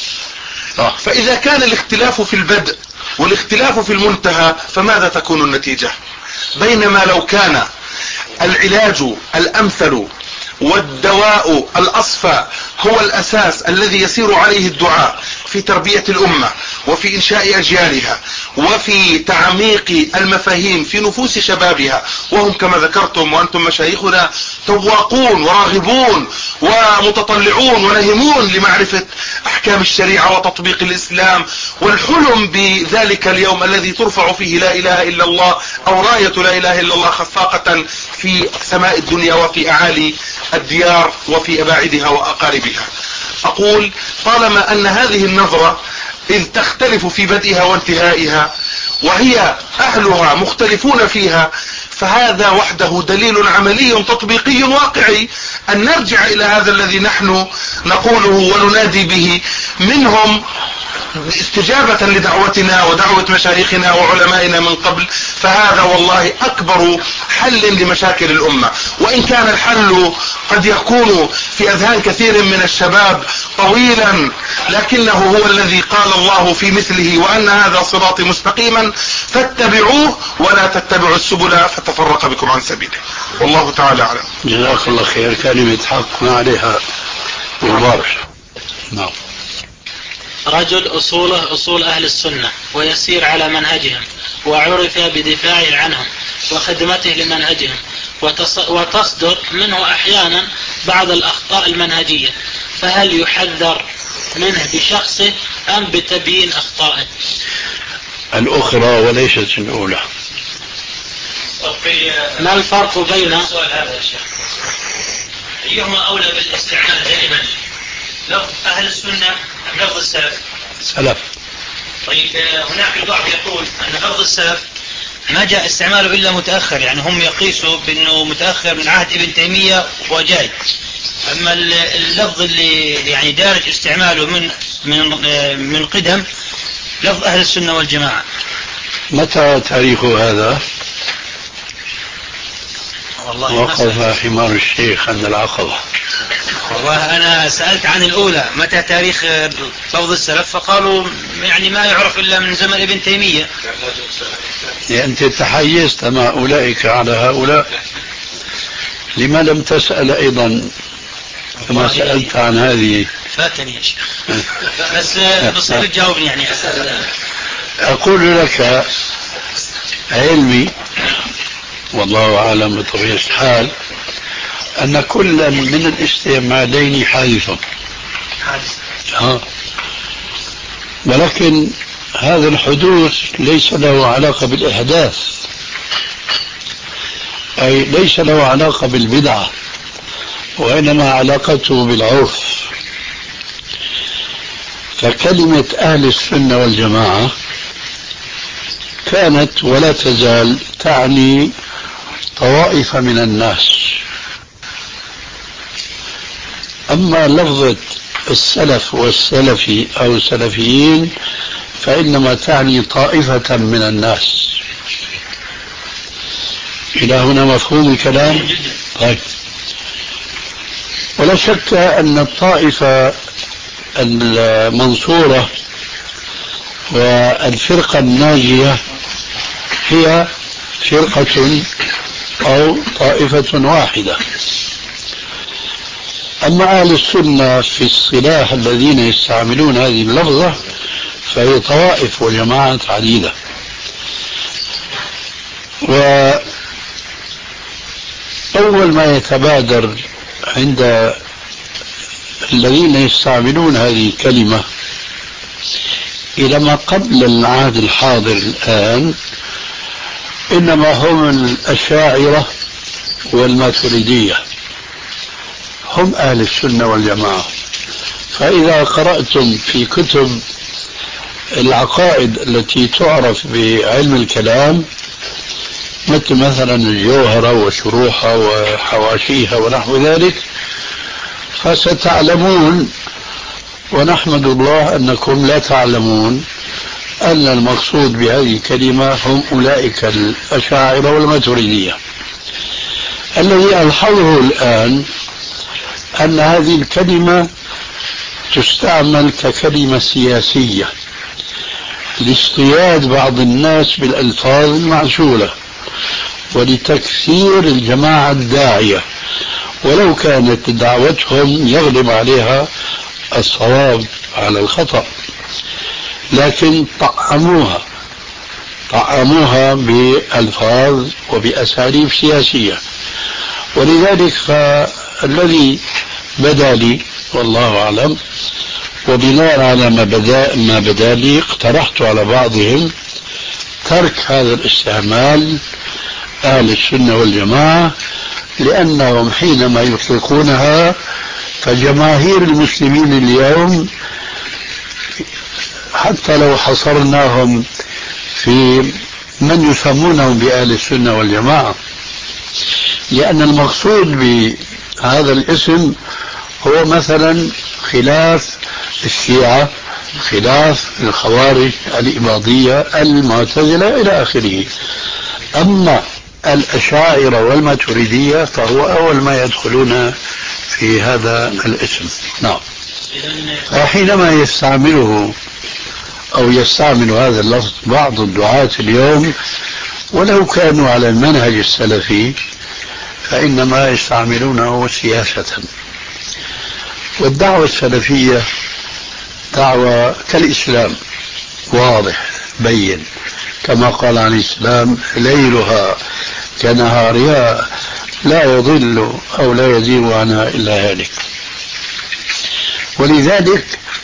فإذا كان الاختلاف في البدء والاختلاف في المنتهى فماذا تكون النتيجة؟ بينما لو كان العلاج الأمثل والدواء الأصفى هو الأساس الذي يسير عليه الدعاء في تربية الأمة وفي إنشاء أجيالها وفي تعميق المفاهيم في نفوس شبابها، وهم كما ذكرتم وأنتم مشايخنا تواقون وراغبون ومتطلعون ونهمون لمعرفة أحكام الشريعة وتطبيق الإسلام والحلم بذلك اليوم الذي ترفع فيه لا إله إلا الله أو راية لا إله إلا الله خفاقة في سماء الدنيا وفي أعالي الديار وفي أباعدها وأقاربها. أقول طالما أن هذه النظرة إذ تختلف في بدئها وانتهائها وهي أهلها مختلفون فيها فهذا وحده دليل عملي تطبيقي واقعي أن نرجع إلى هذا الذي نحن نقوله وننادي به منهم استجابة لدعوتنا ودعوة مشايخنا وعلمائنا من قبل، فهذا والله أكبر حل لمشاكل الأمة. وإن كان الحل قد يكون في أذهان كثير من الشباب طويلا لكنه هو الذي قال الله في مثله وأن هذا صراطي مستقيما فاتبعوه ولا تتبعوا السبل فتفرق بكم عن سبيله، والله تعالى أعلم. جزاك الله خير. كلمة حق ما عليها غبار. نعم. رجل أصوله أصول أهل السنة ويسير على منهجهم وعرف بدفاعه عنهم وخدمته لمنهجهم وتصدر منه أحيانا بعض الأخطاء المنهجية، فهل يحذر منه بشخصه أم بتبيين أخطائه؟ الأخرى وليست الأولى. ما الفرق بين السؤال هذا يا شيخ؟ أيهما أولى بالاستعمال دائما، لفظ أهل السنة أم لفظ السلف؟ سلف. طيب هناك البعض يقول أن لفظ السلف ما جاء استعماله إلا متأخر، يعني هم يقيسوا بأنه متأخر من عهد ابن تيمية وجاي، أما اللفظ اللي يعني دارج استعماله من من من قدم لفظ أهل السنة والجماعة. متى تاريخ هذا؟ والله وقف حمار الشيخ عند العقبة. والله أنا سألت عن الأولى متى تاريخ لفظ السلف فقالوا يعني ما يعرف إلا من زمن ابن تيمية. أنت تحيزت مع أولئك على هؤلاء، لما لم تسأل أيضا كما سألت عن هذه؟ فاتني يا شيخ بس بصير تجاوبني يعني. أقول لك علمي والله أعلم بطبيعة الحال أن كل من الاستعمالين حادث، آه. ولكن هذا الحدوث ليس له علاقة بالإحداث، أي ليس له علاقة بالبدعة، وإنما علاقته بالعرف. فكلمة أهل السنة والجماعة كانت ولا تزال تعني طوائف من الناس، أما لفظة السلف والسلفي أو السلفيين فإنما تعني طائفة من الناس. إلى هنا مفهوم الكلام؟ طيب. ولا شك أن الطائفة المنصورة والفرقة الناجية هي فرقة أو طائفة واحدة. أما أهل السنة في الصلاح الذين يستعملون هذه اللفظة فهي طوائف وجماعات عديدة. وأول ما يتبادر عند الذين يستعملون هذه الكلمة إلى ما قبل العهد الحاضر الآن إنما هم الأشاعرة والماتريدية، هم أهل السنة والجماعة. فإذا قرأتم في كتب العقائد التي تعرف بعلم الكلام مثل مثلا الجوهرة وشروحها وحواشيها ونحو ذلك فستعلمون، ونحمد الله أنكم لا تعلمون، أن المقصود بهذه الكلمة هم أولئك الأشاعرة والماتريدية. الذي ألحظه الآن أن هذه الكلمة تستعمل ككلمة سياسية لاصطياد بعض الناس بالألفاظ المعسولة ولتكثير الجماعة الداعية، ولو كانت دعوتهم يغلب عليها الصواب على الخطأ، لكن طعموها طعموها بألفاظ وبأساليب سياسية. ولذلك الذي بدا لي والله أعلم، وبناء على ما بدا ما بدا لي اقترحت على بعضهم ترك هذا الاستعمال أهل السنة والجماعة، لأنهم حينما يطلقونها فجماهير المسلمين اليوم حتى لو حصرناهم في من يسمونهم بأهل السنة والجماعة، لأن المقصود بهذا الاسم هو مثلا خلاف الشيعة، خلاف الخوارج، الإباضية، المعتزلة إلى آخره. أما الأشاعرة والماتريدية فهو أول ما يدخلون في هذا الاسم. نعم. فحينما يستعمله أو يستعمل هذا اللفظ بعض الدعاة اليوم ولو كانوا على المنهج السلفي فإنما يستعملونه سياسة. والدعوة السلفية دعوة كالإسلام واضح بين، كما قال عن الإسلام ليلها كنهارها لا يضل أو لا يزيغ عنها إلا هالك. ولذلك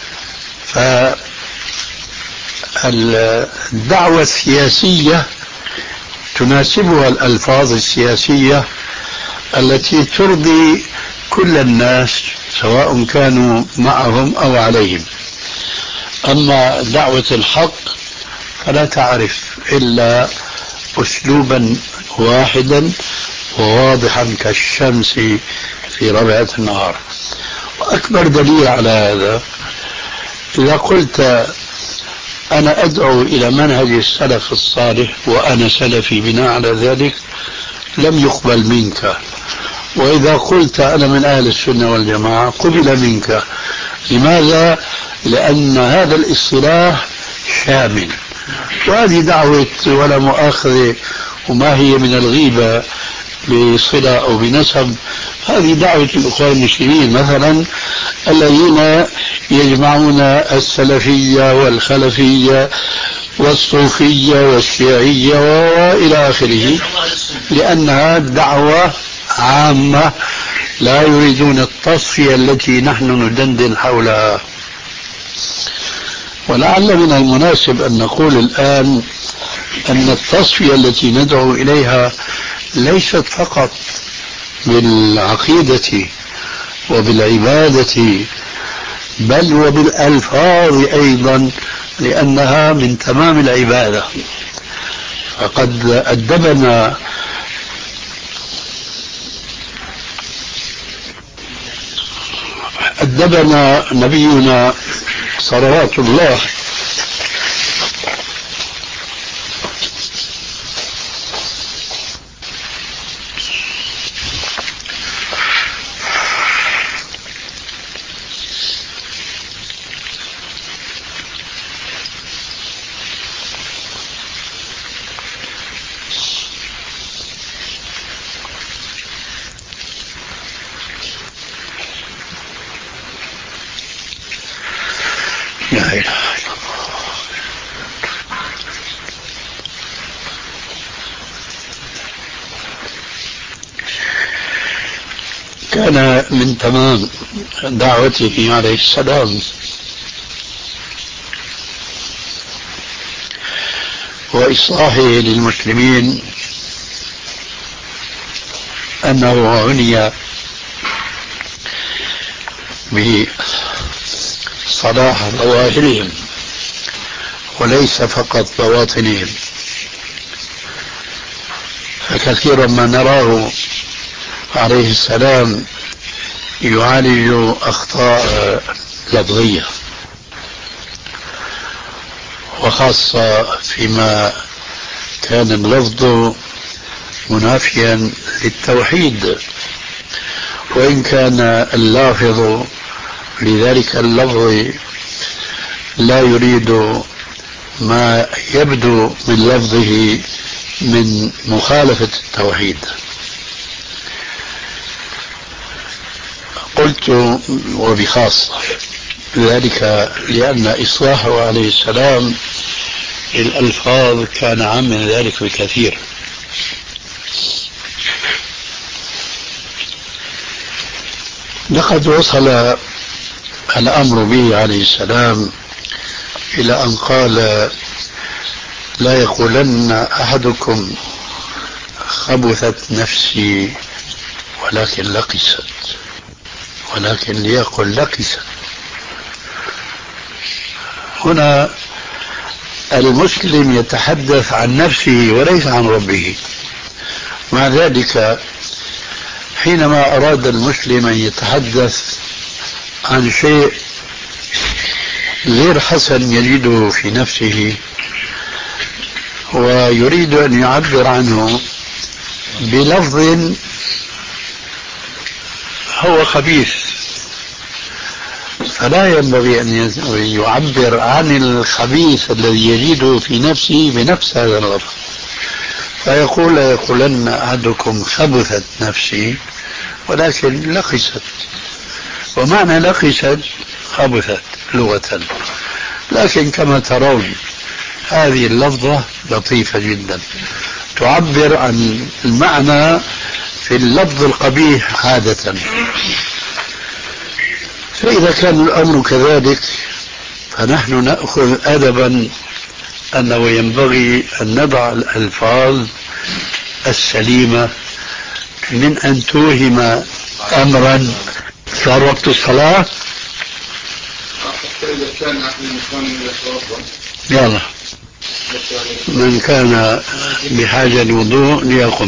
فالدعوة السياسية تناسبها الألفاظ السياسية التي ترضي كل الناس سواء كانوا معهم أو عليهم. أما دعوة الحق فلا تعرف إلا أسلوبا واحدا وواضحا كالشمس في ربيعة النهار. وأكبر دليل على هذا إذا قلت أنا أدعو إلى منهج السلف الصالح وأنا سلفي بناء على ذلك لم يقبل منك، وإذا قلت أنا من أهل السنة والجماعة قبل منك. لماذا؟ لأن هذا الاصطلاح شامل، وهذه دعوة ولا مؤاخذة وما هي من الغيبة بصلة أو بنسب، هذه دعوة الأخوة المسلمين مثلا الذين يجمعون السلفية والخلفية والصوفية والشيعية وإلى آخره، لأنها دعوة عامة لا يريدون التصفية التي نحن ندندن حولها. ولعل من المناسب أن نقول الآن أن التصفية التي ندعو إليها ليست فقط بالعقيدة وبالعبادة بل وبالألفاظ أيضا، لأنها من تمام العبادة. فقد أدبنا أدبنا نبينا صلوات الله لا إله إلا الله. كان من تمام دعوته عليه السلام وإصلاحه للمسلمين أنه عني بصلاح ظواهرهم وليس فقط بواطنهم. فكثيرا ما نراه عليه السلام يعالج أخطاء لفظية وخاصة فيما كان اللفظ منافيا للتوحيد، وإن كان اللافظ لذلك اللفظ لا يريد ما يبدو من لفظه من مخالفة التوحيد. قلت وبخاصة ذلك لأن إصلاحه عليه السلام الألفاظ كان عام من ذلك بكثير. لقد وصل الأمر به عليه السلام إلى أن قال: لا يقولن أحدكم خبثت نفسي ولكن لقست، ولكن ليقل لقست. هنا المسلم يتحدث عن نفسه وليس عن ربه. مع ذلك حينما أراد المسلم أن يتحدث عن شيء غير حسن يجده في نفسه ويريد أن يعبر عنه بلفظ هو خبيث، فلا ينبغي أن يعبر عن الخبيث الذي يجده في نفسه بنفس هذا اللفظ، فيقول: لا يقولن أحدكم خبثت نفسي ولكن لقست. ومعنى لقست خبثت لغة، لكن كما ترون هذه اللفظة لطيفة جدا تعبر عن المعنى في اللفظ القبيح عادة. فإذا كان الأمر كذلك فنحن نأخذ أدبا أنه ينبغي أن نضع الألفاظ السليمة من أن توهم أمرا. صار وقت الصلاة، يلا من كان بحاجة لوضوء ليقم.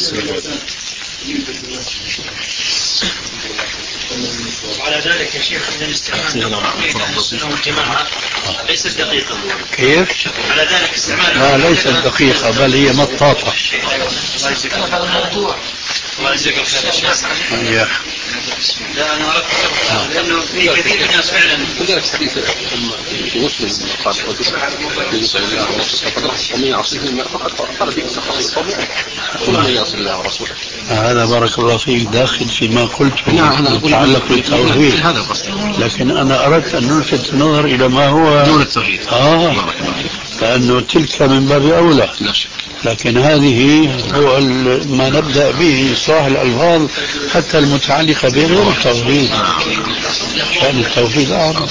على ذلك يا شيخ أن الاستعمال والجماعة ليست دقيقة. كيف؟ على ذلك استعمال لا ليست دقيقة بل هي مطاطة. الله يجزيك الخير يا شيخ. لا أنا أردت لأنه في كثير من الناس فعلا لذلك حديث في مسلم قال من صلى الله عليه وسلم ومن يعصيه فقد قال فيه سخط ومن يعصي الله ورسوله. هذا بارك الله فيك داخل فيما قلت متعلق بالتوحيد، لكن أنا أردت أن نلفت النظر إلى ما هو دون التوحيد. آه لأنه تلك من باب أولى، لكن هذه هو ما نبدأ به إصلاح الألفاظ حتى المتعلقة بغير التوحيد، شأن التوحيد أعظم.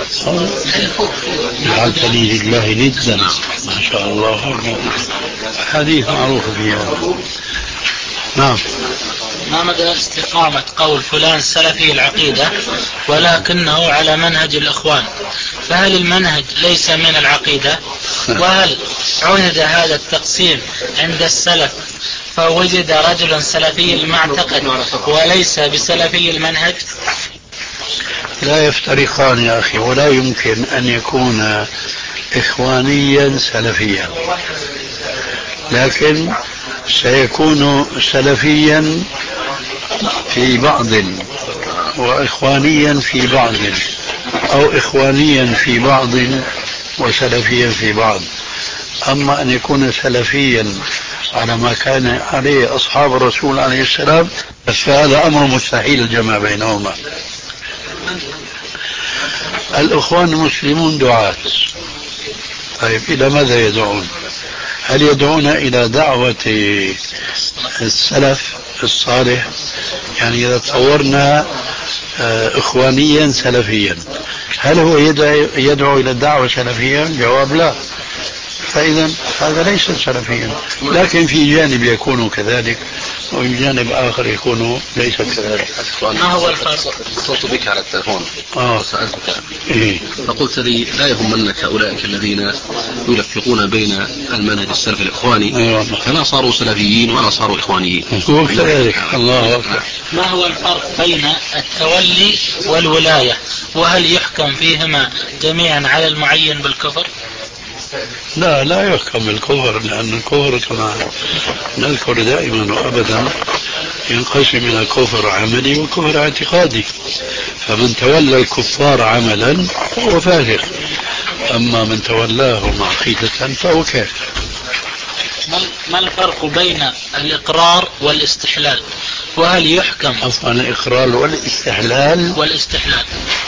جعلتني لله ندا ما شاء الله، حديث معروف فيها. نعم. ما مدى استقامة قول فلان سلفي العقيدة ولكنه على منهج الإخوان؟ فهل المنهج ليس من العقيدة؟ وهل عهد هذا التقسيم عند السلف فوجد رجل سلفي المعتقد وليس بسلفي المنهج؟ لا يفترقان يا أخي، ولا يمكن أن يكون إخوانيا سلفيا، لكن سيكون سلفيا في بعض وإخوانيا في بعض، أو إخوانيا في بعض وسلفيا في بعض. أما أن يكون سلفيا على ما كان عليه أصحاب الرسول عليه السلام فهذا أمر مستحيل الجمع بينهما. الإخوان المسلمون دعاة، طيب إلى ماذا يدعون؟ هل يدعون إلى دعوة السلف الصالح؟ يعني إذا تصورنا إخوانيا سلفيا، هل هو يدعو إلى الدعوة سلفيا؟ جواب لا. فإذا هذا ليس سلفيا، لكن في جانب يكون كذلك وفي جانب آخر يكون ليس كذلك. ما هو الفرق؟ اتصلت بك على التلفون آه. وسألتك إيه؟ فقلت لي لا يهمنك أولئك الذين يلفقون بين المنهج السلفي الإخواني، أيوة. فلا صاروا سلفيين ولا صاروا إخوانيين. هو كذلك. الله أكبر. ما هو الفرق بين التولي والولاية؟ وهل يحكم فيهما جميعا على المعين بالكفر؟ لا لا يحكم بالكفر، لأن الكفر كما نذكر دائما وأبدا ينقسم إلى كفر عملي وكفر اعتقادي، فمن تولى الكفار عملا فهو فاسق، أما من تولاهم عقيدة فهو كافر. ما الفرق بين الإقرار والاستحلال؟ وهل يحكم أصلا الإقرار والاستحلال والاستحلال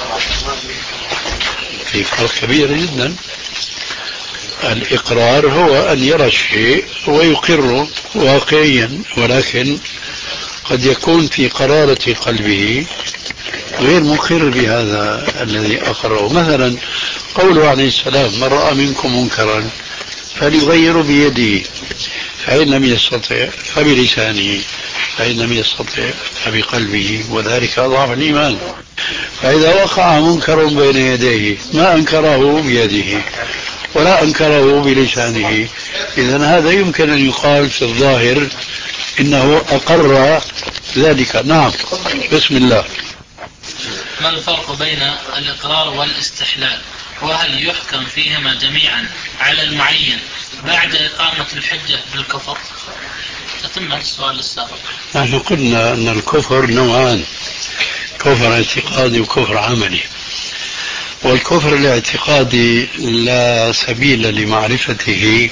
في فرق كبير جدا. الإقرار هو أن يرى الشيء ويقره واقعيا، ولكن قد يكون في قرارة قلبه غير مقر بهذا الذي أقره. مثلا قوله عليه السلام: من رأى منكم منكرا فليغير بيده، فإن لم يستطع فبلسانه، فإن لم يستطع فبقلبه، وذلك أضعف الإيمان. فإذا وقع منكر بين يديه ما أنكره بيده ولا أنكره بلسانه، إذن هذا يمكن أن يقال في الظاهر إنه أقر ذلك. نعم، بسم الله. ما الفرق بين الإقرار والاستحلال؟ وهل يحكم فيهما جميعا على المعين بعد إقامة الحجة بالكفر؟ تتم السؤال السابق. نحن قلنا أن الكفر نوعان: كفر اعتقادي وكفر عملي. والكفر الاعتقادي لا سبيل لمعرفته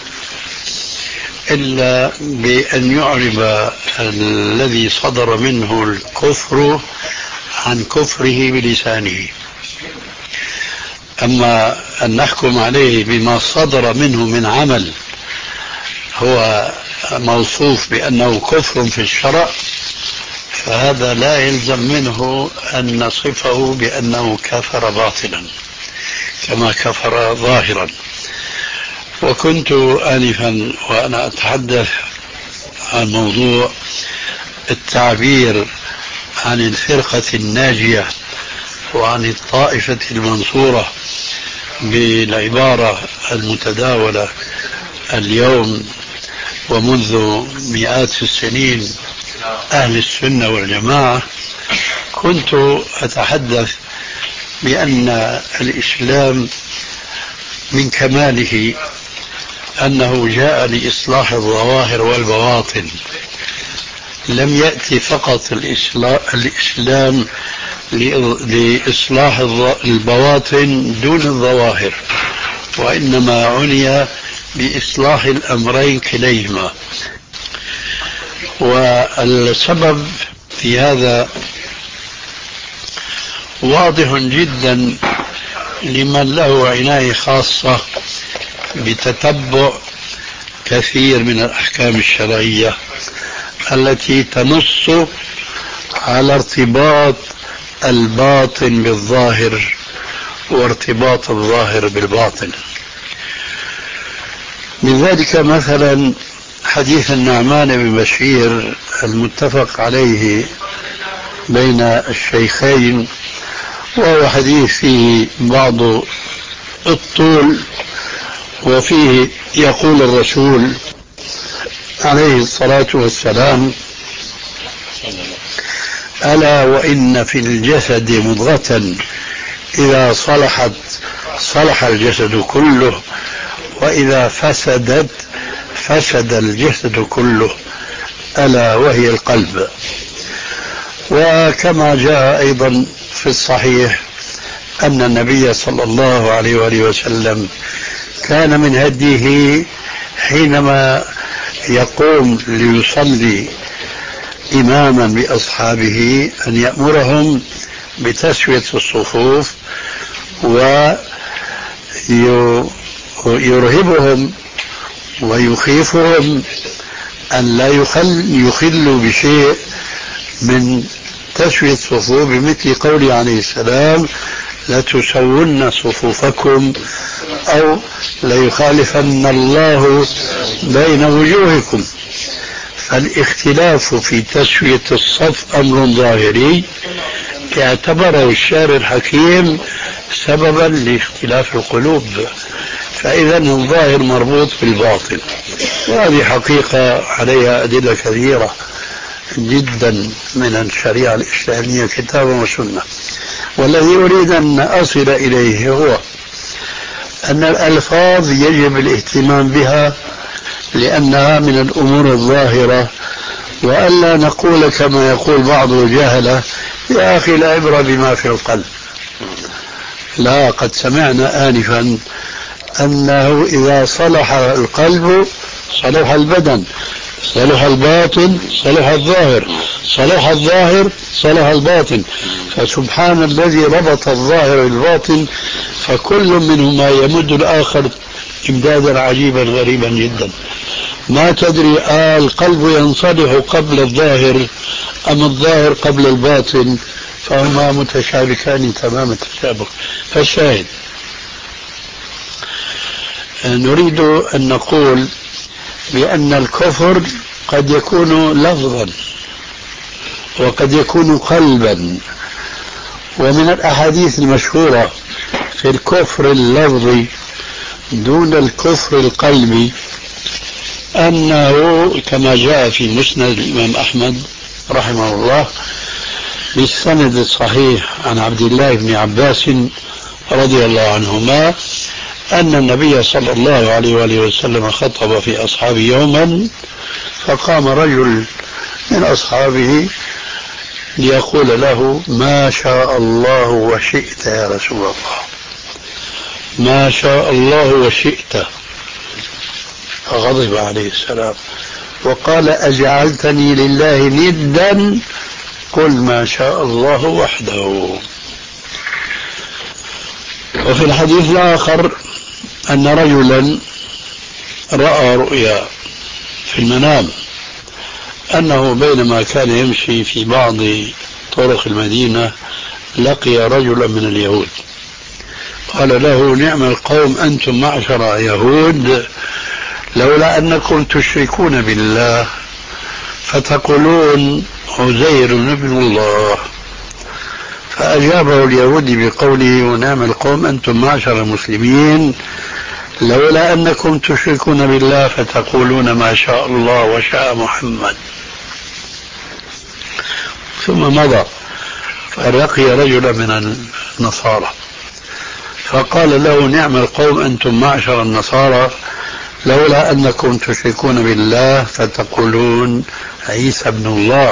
إلا بأن يعرب الذي صدر منه الكفر عن كفره بلسانه. أما أن نحكم عليه بما صدر منه من عمل هو موصوف بأنه كفر في الشرع، فهذا لا يلزم منه أن نصفه بأنه كفر باطلا كما كفر ظاهرا. وكنت آنفا وأنا أتحدث عن موضوع التعبير عن الفرقة الناجية وعن الطائفة المنصورة بالعبارة المتداولة اليوم ومنذ مئات السنين أهل السنة والجماعة، كنت أتحدث بأن الإسلام من كماله أنه جاء لإصلاح الظواهر والبواطن، لم يأتي فقط الإسلام لإصلاح البواطن دون الظواهر، وإنما عني بإصلاح الأمرين كليهما. والسبب في هذا واضح جدا لمن له عناية خاصة بتتبع كثير من الأحكام الشرعية التي تنص على ارتباط الباطن بالظاهر وارتباط الظاهر بالباطن. من ذلك مثلا حديث النعمان بن بشير المتفق عليه بين الشيخين، وهو حديث فيه بعض الطول، وفيه يقول الرسول عليه الصلاة والسلام: ألا وإن في الجسد مضغة إذا صلحت صلح الجسد كله، وإذا فسدت فسد الجسد كله، ألا وهي القلب. وكما جاء أيضا في الصحيح أن النبي صلى الله عليه وآله وسلم كان من هديه حينما يقوم ليصلي إماما بأصحابه أن يأمرهم بتسوية الصفوف ويرهبهم ويخيفهم أن لا يخلوا بشيء من تسوية الصفوف، بمثل قوله عليه السلام: لتسون صفوفكم أو ليخالفن الله بين وجوهكم. فالاختلاف في تسوية الصف أمر ظاهري اعتبره الشارع الحكيم سببا لاختلاف القلوب، فإذا الظاهر مربوط بالباطن، وهذه حقيقة عليها أدلة كثيرة جدا من الشريعة الإسلامية كتابا وسنة. والذي أريد أن أصل إليه هو أن الألفاظ يجب الاهتمام بها لأنها من الأمور الظاهرة، وألا نقول كما يقول بعض الجهلة يا أخي العبرة بما في القلب. لا، قد سمعنا آنفا أنه إذا صلح القلب صلح البدن، صلح الباطن صلح الظاهر، صلح الظاهر صلح الباطن. فسبحان الذي ربط الظاهر بالباطن، فكل منهما يمد الآخر إمدادا عجيبا غريبا جدا. ما تدري آه القلب ينصلح قبل الظاهر أم الظاهر قبل الباطن، فهما متشابكان تمام التشابك. فالشاهد نريد أن نقول بأن الكفر قد يكون لفظا وقد يكون قلبا. ومن الأحاديث المشهورة في الكفر اللفظي دون الكفر القلبي أنه كما جاء في مسند الإمام أحمد رحمه الله بالسند الصحيح عن عبد الله بن عباس رضي الله عنهما أن النبي صلى الله عليه وآله وسلم خطب في أصحابه يوما، فقام رجل من أصحابه ليقول له ما شاء الله وشئت يا رسول الله، ما شاء الله وشئت. فغضب عليه السلام وقال أجعلتني لله ندا، قل ما شاء الله وحده. وفي الحديث الآخر أن رجلا رأى رؤيا في المنام أنه بينما كان يمشي في بعض طرق المدينة لقي رجلا من اليهود، قال له نعم القوم أنتم معشر يهود، لولا أنكم تشركون بالله فتقولون عزير ابن الله. فأجابه اليهودي بقوله ونعم القوم أنتم معشر المسلمين، لولا أنكم تشركون بالله فتقولون ما شاء الله وشاء محمد. ثم مضى فلقي رجلا من النصارى فقال له نعم القوم أنتم معشر النصارى، لولا أنكم تشركون بالله فتقولون عيسى ابن الله.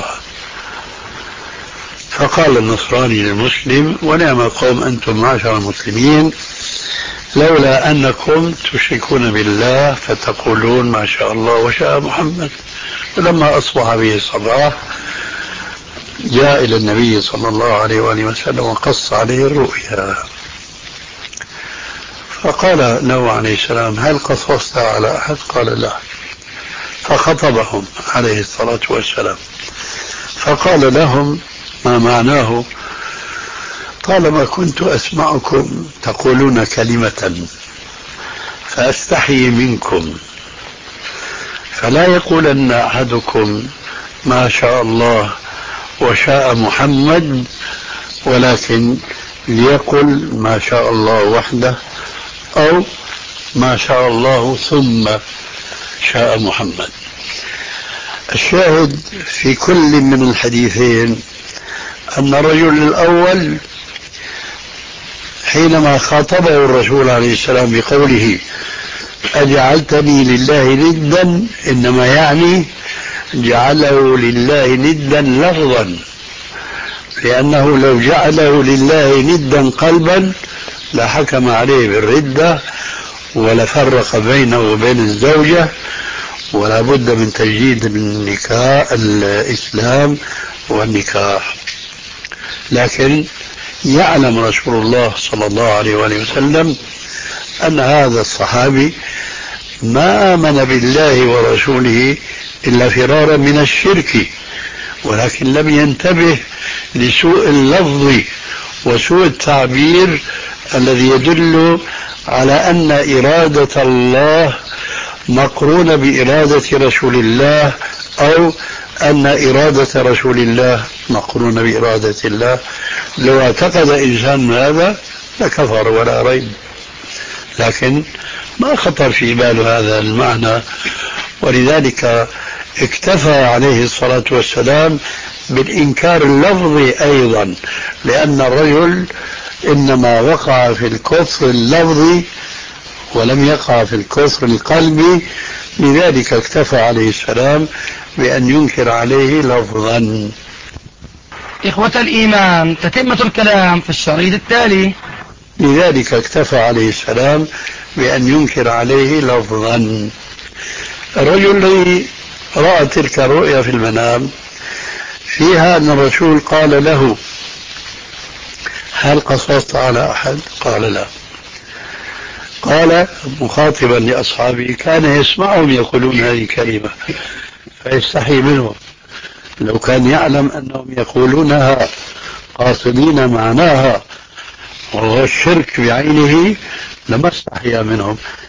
فقال النصراني للمسلم ونعم القوم أنتم معشر المسلمين، لولا أنكم تشركون بالله فتقولون ما شاء الله وشاء محمد. فلما أصبح به الصباح جاء إلى النبي صلى الله عليه وآله وسلم وقص عليه الرؤيا، فقال له عليه السلام هل قصصت على أحد؟ قال لا. فخطبهم عليه الصلاة والسلام فقال لهم ما معناه؟ طالما كنت أسمعكم تقولون كلمة فأستحي منكم، فلا يقولن أحدكم ما شاء الله وشاء محمد، ولكن ليقل ما شاء الله وحده أو ما شاء الله ثم شاء محمد. الشاهد في كل من الحديثين أن الرجل الأول حينما خاطبه الرسول عليه السلام بقوله أجعلتني لله ندا، إنما يعني جعله لله ندا لفظا، لأنه لو جعله لله ندا قلبا لحكم عليه بالردة ولفرق بينه وبين الزوجة، ولا بد من تجديد النكاح الإسلام والنكاح. لكن يعلم رسول الله صلى الله عليه وآله وسلم أن هذا الصحابي ما آمن بالله ورسوله إلا فرارا من الشرك، ولكن لم ينتبه لسوء اللفظ وسوء التعبير الذي يدل على أن إرادة الله مقرونة بإرادة رسول الله، أو أن إرادة رسول الله مقرونة بإرادة الله. لو اعتقد إنسان هذا لكفر ولا ريب، لكن ما خطر في باله هذا المعنى، ولذلك اكتفى عليه الصلاة والسلام بالإنكار اللفظي أيضا، لأن الرجل إنما وقع في الكفر اللفظي ولم يقع في الكفر القلبي، لذلك اكتفى عليه السلام بأن ينكر عليه لفظا. إخوة الإيمان، تتمة الكلام في الشريط التالي. لذلك اكتفى عليه السلام بأن ينكر عليه لفظا. الرجل الذي رأى تلك الرؤيا في المنام فيها أن الرسول قال له: هل قصصت على أحد؟ قال لا. قال مخاطبا لأصحابه: كان يسمعهم يقولون هذه الكلمة فيستحي منهم، لو كان يعلم أنهم يقولونها قاصدين معناها وهو الشرك بعينه لما استحيا منهم.